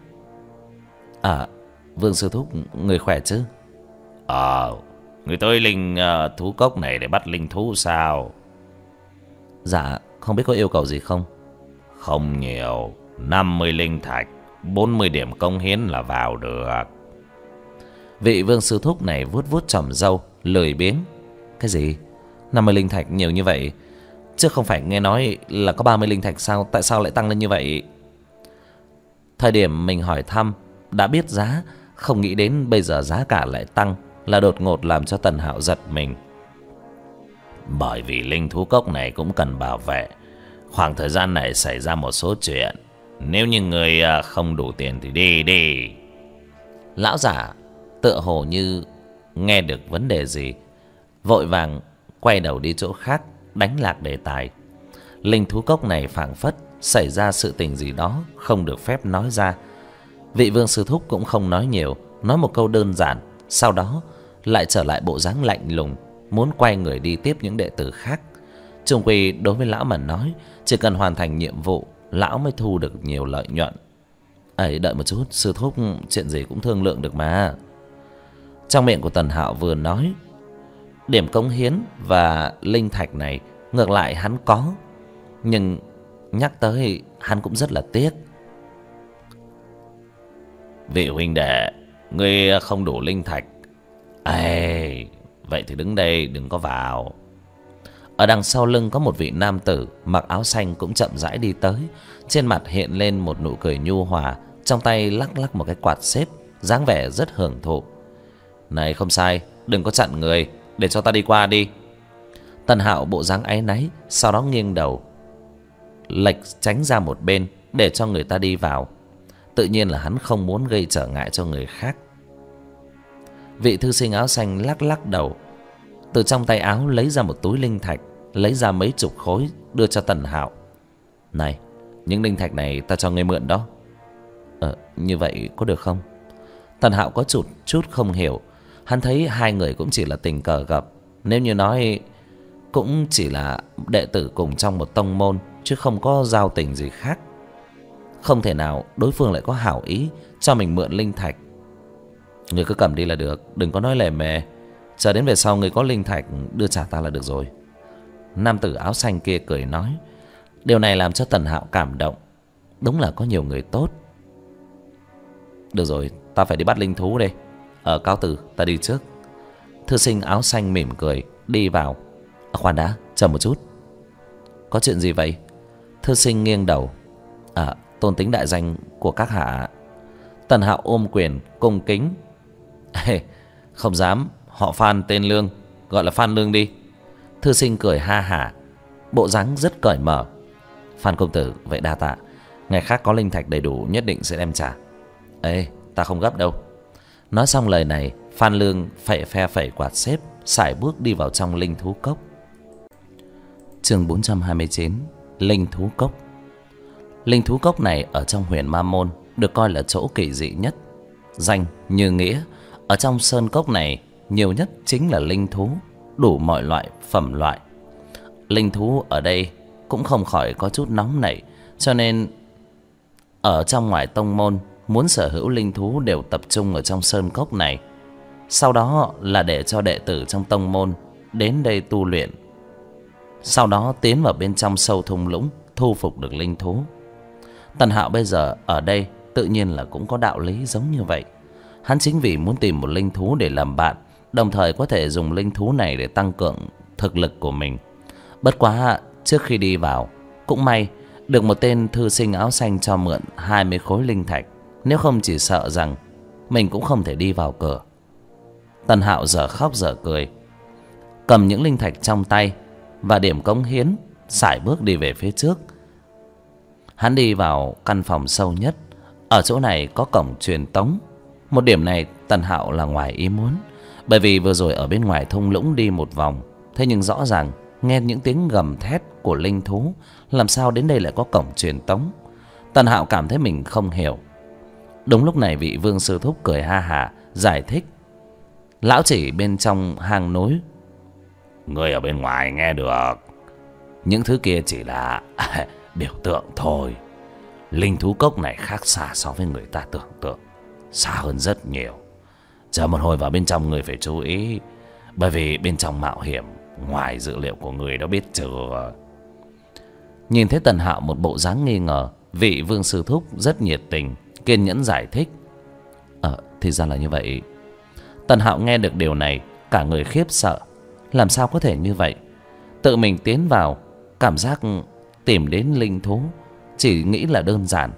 Vương Sư Thúc, người khỏe chứ? Người tới linh thú cốc này để bắt linh thú sao? Dạ, không biết có yêu cầu gì không? Không nhiều, 50 linh thạch, 40 điểm công hiến là vào được. Vị Vương Sư Thúc này vuốt vuốt chòm râu, lười biếng. Cái gì? 50 linh thạch nhiều như vậy? Chứ không phải nghe nói là có 30 linh thạch sao? Tại sao lại tăng lên như vậy? Thời điểm mình hỏi thăm đã biết giá, không nghĩ đến bây giờ giá cả lại tăng, là đột ngột làm cho Tần Hạo giật mình. Bởi vì linh thú cốc này cũng cần bảo vệ. Khoảng thời gian này xảy ra một số chuyện. Nếu như người không đủ tiền thì đi đi. Lão giả tựa hồ như nghe được vấn đề gì, vội vàng quay đầu đi chỗ khác, đánh lạc đề tài. Linh thú cốc này phảng phất xảy ra sự tình gì đó không được phép nói ra. Vị Vương sư thúc cũng không nói nhiều, nói một câu đơn giản, sau đó lại trở lại bộ dáng lạnh lùng, muốn quay người đi tiếp những đệ tử khác. Chung quy đối với lão mà nói, chỉ cần hoàn thành nhiệm vụ, lão mới thu được nhiều lợi nhuận. Ấy, đợi một chút, sư thúc, chuyện gì cũng thương lượng được mà. Trong miệng của Tần Hạo vừa nói, điểm cống hiến và linh thạch này ngược lại hắn có, nhưng nhắc tới hắn cũng rất là tiếc. Vị huynh đệ, ngươi không đủ linh thạch. Ê, vậy thì đứng đây đừng có vào. Ở đằng sau lưng có một vị nam tử mặc áo xanh cũng chậm rãi đi tới, trên mặt hiện lên một nụ cười nhu hòa, trong tay lắc lắc một cái quạt xếp, dáng vẻ rất hưởng thụ. Này, không sai, đừng có chặn người, để cho ta đi qua đi. Tần Hạo bộ dáng áy náy, sau đó nghiêng đầu lệch tránh ra một bên để cho người ta đi vào. Tự nhiên là hắn không muốn gây trở ngại cho người khác. Vị thư sinh áo xanh lắc lắc đầu, từ trong tay áo lấy ra một túi linh thạch, lấy ra mấy chục khối đưa cho Tần Hạo. Này, những linh thạch này ta cho ngươi mượn đó. Như vậy có được không? Tần Hạo có chút không hiểu. Hắn thấy hai người cũng chỉ là tình cờ gặp, nếu như nói cũng chỉ là đệ tử cùng trong một tông môn, chứ không có giao tình gì khác. Không thể nào đối phương lại có hảo ý cho mình mượn linh thạch. Người cứ cầm đi là được, đừng có nói lề mề. Chờ đến về sau người có linh thạch đưa trả ta là được rồi. Nam tử áo xanh kia cười nói. Điều này làm cho Tần Hạo cảm động. Đúng là có nhiều người tốt. Được rồi, ta phải đi bắt linh thú đây. Cáo từ, ta đi trước. Thư sinh áo xanh mỉm cười đi vào. Khoan đã, chờ một chút. Có chuyện gì vậy? Thư sinh nghiêng đầu. Tôn tính đại danh của các hạ. Tần Hạo ôm quyền cung kính. Không dám, họ Phan tên Lương, gọi là Phan Lương đi. Thư sinh cười ha hả, bộ dáng rất cởi mở. Phan công tử, vậy đa tạ. Ngày khác có linh thạch đầy đủ nhất định sẽ đem trả. Ê, ta không gấp đâu. Nói xong lời này, Phan Lương phẩy phe phẩy quạt xếp, sải bước đi vào trong linh thú cốc. Chương 429, linh thú cốc. Linh thú cốc này ở trong Huyền Ma Môn được coi là chỗ kỳ dị nhất. Danh như nghĩa, ở trong sơn cốc này nhiều nhất chính là linh thú, đủ mọi loại phẩm loại. Linh thú ở đây cũng không khỏi có chút nóng nảy, cho nên ở trong ngoài tông môn muốn sở hữu linh thú đều tập trung ở trong sơn cốc này. Sau đó là để cho đệ tử trong tông môn đến đây tu luyện, sau đó tiến vào bên trong sâu thung lũng thu phục được linh thú. Tần Hạo bây giờ ở đây tự nhiên là cũng có đạo lý giống như vậy. Hắn chính vì muốn tìm một linh thú để làm bạn, đồng thời có thể dùng linh thú này để tăng cường thực lực của mình. Bất quá trước khi đi vào, cũng may được một tên thư sinh áo xanh cho mượn 20 khối linh thạch, nếu không chỉ sợ rằng mình cũng không thể đi vào cửa. Tần Hạo dở khóc dở cười, cầm những linh thạch trong tay và điểm cống hiến, sải bước đi về phía trước. Hắn đi vào căn phòng sâu nhất. Ở chỗ này có cổng truyền tống. Một điểm này Tần Hạo là ngoài ý muốn, bởi vì vừa rồi ở bên ngoài thung lũng đi một vòng, thế nhưng rõ ràng nghe những tiếng gầm thét của linh thú, làm sao đến đây lại có cổng truyền tống? Tần Hạo cảm thấy mình không hiểu. Đúng lúc này vị Vương sư thúc cười ha hả giải thích. Lão chỉ bên trong hang núi. Người ở bên ngoài nghe được. Những thứ kia chỉ là biểu tượng thôi. Linh thú cốc này khác xa so với người ta tưởng tượng, xa hơn rất nhiều. Chờ một hồi vào bên trong người phải chú ý, bởi vì bên trong mạo hiểm ngoài dự liệu của người đó biết chưa. Nhìn thấy Tần Hạo một bộ dáng nghi ngờ, vị Vương sư thúc rất nhiệt tình kiên nhẫn giải thích. Thì ra là như vậy. Tần Hạo nghe được điều này, cả người khiếp sợ. Làm sao có thể như vậy? Tự mình tiến vào, cảm giác tìm đến linh thú chỉ nghĩ là đơn giản,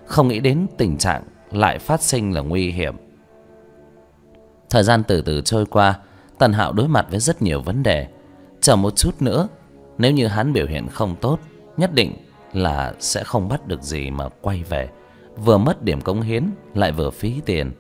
không nghĩ đến tình trạng lại phát sinh là nguy hiểm. Thời gian từ từ trôi qua, Tần Hạo đối mặt với rất nhiều vấn đề. Chờ một chút nữa, nếu như hắn biểu hiện không tốt, nhất định là sẽ không bắt được gì mà quay về, vừa mất điểm cống hiến lại vừa phí tiền.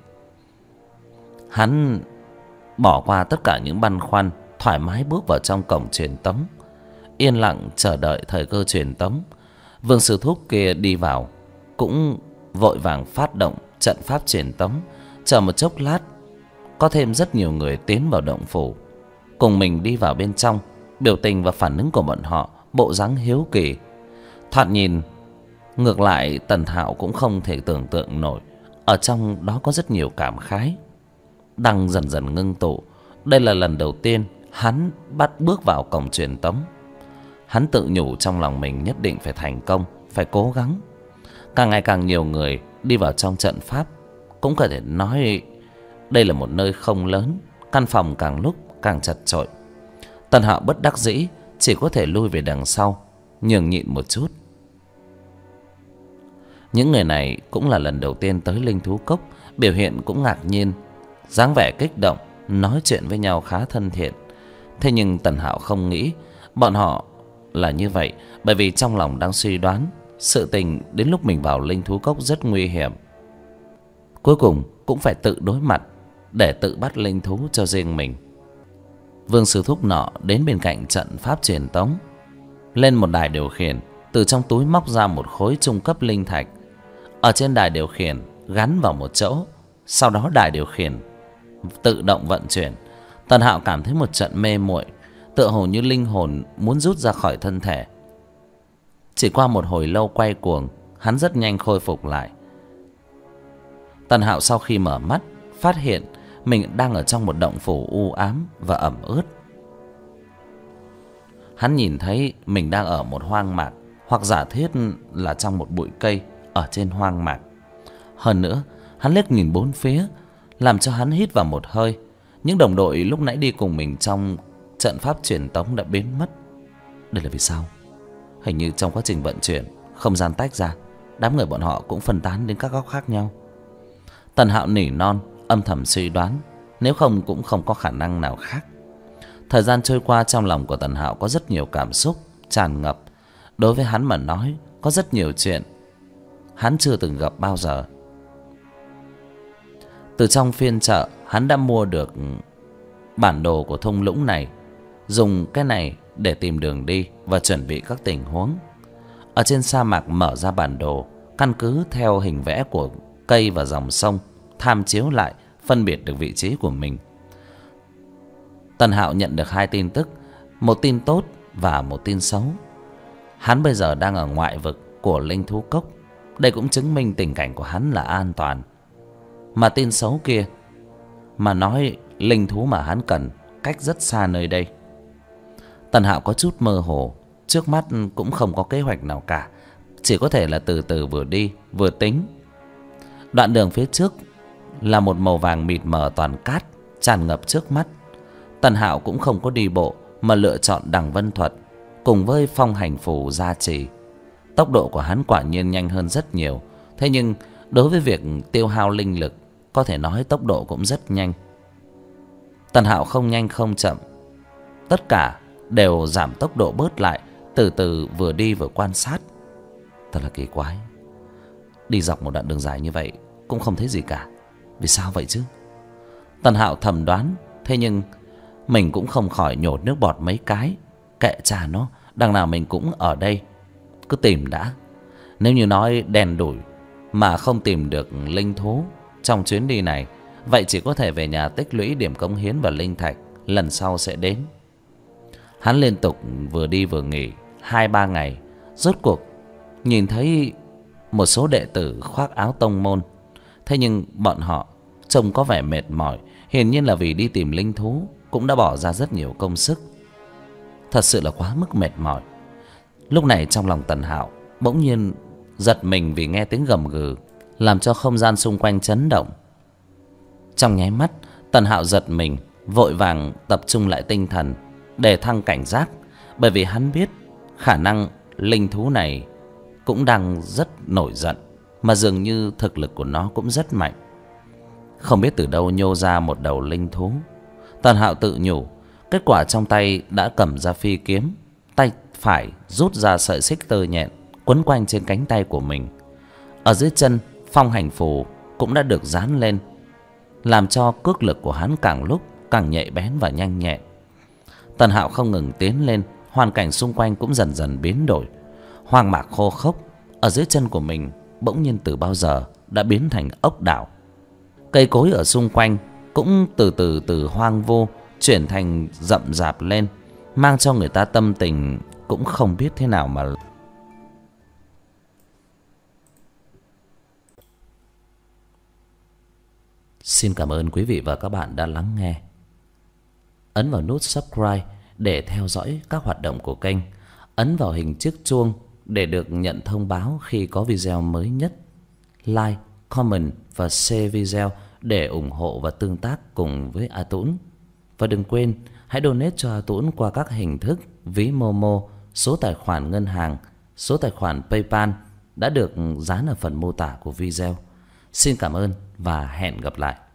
Hắn bỏ qua tất cả những băn khoăn, thoải mái bước vào trong cổng truyền tống, yên lặng chờ đợi thời cơ truyền tống. Vương sư thúc kia đi vào cũng vội vàng phát động trận pháp truyền tống. Chờ một chốc lát, có thêm rất nhiều người tiến vào động phủ, cùng mình đi vào bên trong. Biểu tình và phản ứng của bọn họ bộ dáng hiếu kỳ. Thoạt nhìn, ngược lại Tần Hạo cũng không thể tưởng tượng nổi, ở trong đó có rất nhiều cảm khái đang dần dần ngưng tụ. Đây là lần đầu tiên hắn bắt bước vào cổng truyền tống. Hắn tự nhủ trong lòng mình nhất định phải thành công, phải cố gắng. Càng ngày càng nhiều người đi vào trong trận pháp, cũng có thể nói đây là một nơi không lớn. Căn phòng càng lúc càng chật chội. Tần Hạo bất đắc dĩ chỉ có thể lui về đằng sau, nhường nhịn một chút. Những người này cũng là lần đầu tiên tới Linh Thú Cốc, biểu hiện cũng ngạc nhiên, dáng vẻ kích động, nói chuyện với nhau khá thân thiện. Thế nhưng Tần Hạo không nghĩ bọn họ là như vậy, bởi vì trong lòng đang suy đoán sự tình đến lúc mình vào Linh Thú Cốc rất nguy hiểm. Cuối cùng cũng phải tự đối mặt để tự bắt linh thú cho riêng mình. Vương sư thúc nọ đến bên cạnh trận pháp truyền tống, lên một đài điều khiển, từ trong túi móc ra một khối trung cấp linh thạch. Ở trên đài điều khiển gắn vào một chỗ, sau đó đài điều khiển tự động vận chuyển. Tần Hạo cảm thấy một trận mê muội, tựa hồ như linh hồn muốn rút ra khỏi thân thể. Chỉ qua một hồi lâu quay cuồng, hắn rất nhanh khôi phục lại. Tần Hạo sau khi mở mắt, phát hiện mình đang ở trong một động phủ u ám và ẩm ướt. Hắn nhìn thấy mình đang ở một hoang mạc, hoặc giả thiết là trong một bụi cây ở trên hoang mạc. Hơn nữa, hắn liếc nhìn bốn phía, làm cho hắn hít vào một hơi. Những đồng đội lúc nãy đi cùng mình trong trận pháp truyền tống đã biến mất. Đây là vì sao? Hình như trong quá trình vận chuyển, không gian tách ra, đám người bọn họ cũng phân tán đến các góc khác nhau. Tần Hạo nỉ non, âm thầm suy đoán, nếu không cũng không có khả năng nào khác. Thời gian trôi qua, trong lòng của Tần Hạo có rất nhiều cảm xúc tràn ngập. Đối với hắn mà nói, có rất nhiều chuyện hắn chưa từng gặp bao giờ. Từ trong phiên chợ, hắn đã mua được bản đồ của thung lũng này, dùng cái này để tìm đường đi và chuẩn bị các tình huống. Ở trên sa mạc mở ra bản đồ, căn cứ theo hình vẽ của cây và dòng sông, tham chiếu lại, phân biệt được vị trí của mình. Tần Hạo nhận được hai tin tức, một tin tốt và một tin xấu. Hắn bây giờ đang ở ngoại vực của Linh Thú Cốc, đây cũng chứng minh tình cảnh của hắn là an toàn. Mà tin xấu kia mà nói linh thú mà hắn cần cách rất xa nơi đây. Tần Hạo có chút mơ hồ, trước mắt cũng không có kế hoạch nào cả, chỉ có thể là từ từ vừa đi vừa tính. Đoạn đường phía trước là một màu vàng mịt mờ toàn cát tràn ngập trước mắt. Tần Hạo cũng không có đi bộ mà lựa chọn đằng vân thuật cùng với phong hành phù gia trì. Tốc độ của hắn quả nhiên nhanh hơn rất nhiều. Thế nhưng đối với việc tiêu hao linh lực, có thể nói tốc độ cũng rất nhanh. Tần Hạo không nhanh không chậm, tất cả đều giảm tốc độ bớt lại, từ từ vừa đi vừa quan sát. Thật là kỳ quái, đi dọc một đoạn đường dài như vậy cũng không thấy gì cả, vì sao vậy chứ? Tần Hạo thầm đoán. Thế nhưng mình cũng không khỏi nhổ nước bọt mấy cái. Kệ cha nó, đằng nào mình cũng ở đây, cứ tìm đã. Nếu như nói đèn đủi mà không tìm được linh thú trong chuyến đi này, vậy chỉ có thể về nhà tích lũy điểm cống hiến và linh thạch, lần sau sẽ đến. Hắn liên tục vừa đi vừa nghỉ 2-3 ngày, rốt cuộc nhìn thấy một số đệ tử khoác áo tông môn. Thế nhưng bọn họ trông có vẻ mệt mỏi, hiển nhiên là vì đi tìm linh thú cũng đã bỏ ra rất nhiều công sức. Thật sự là quá mức mệt mỏi. Lúc này trong lòng Tần Hạo bỗng nhiên giật mình vì nghe tiếng gầm gừ, làm cho không gian xung quanh chấn động. Trong nháy mắt, Tần Hạo giật mình, vội vàng tập trung lại tinh thần để thăng cảnh giác, bởi vì hắn biết khả năng linh thú này cũng đang rất nổi giận. mà dường như thực lực của nó cũng rất mạnh. Không biết từ đâu nhô ra một đầu linh thú. Tần Hạo tự nhủ, kết quả trong tay đã cầm ra phi kiếm, tay phải rút ra sợi xích tơ nhện quấn quanh trên cánh tay của mình. Ở dưới chân, phong hành phù cũng đã được dán lên, làm cho cước lực của hắn càng lúc càng nhạy bén và nhanh nhẹn. Tần Hạo không ngừng tiến lên, hoàn cảnh xung quanh cũng dần dần biến đổi. Hoang mạc khô khốc ở dưới chân của mình bỗng nhiên từ bao giờ đã biến thành ốc đảo. Cây cối ở xung quanh cũng từ hoang vu chuyển thành rậm rạp lên, mang cho người ta tâm tình cũng không biết thế nào mà. Xin cảm ơn quý vị và các bạn đã lắng nghe. Ấn vào nút subscribe để theo dõi các hoạt động của kênh. Ấn vào hình chiếc chuông để được nhận thông báo khi có video mới nhất. Like, comment và share video để ủng hộ và tương tác cùng với A Tũng. Và đừng quên hãy donate cho A Tũng qua các hình thức ví Momo, số tài khoản ngân hàng, số tài khoản PayPal đã được dán ở phần mô tả của video. Xin cảm ơn và hẹn gặp lại.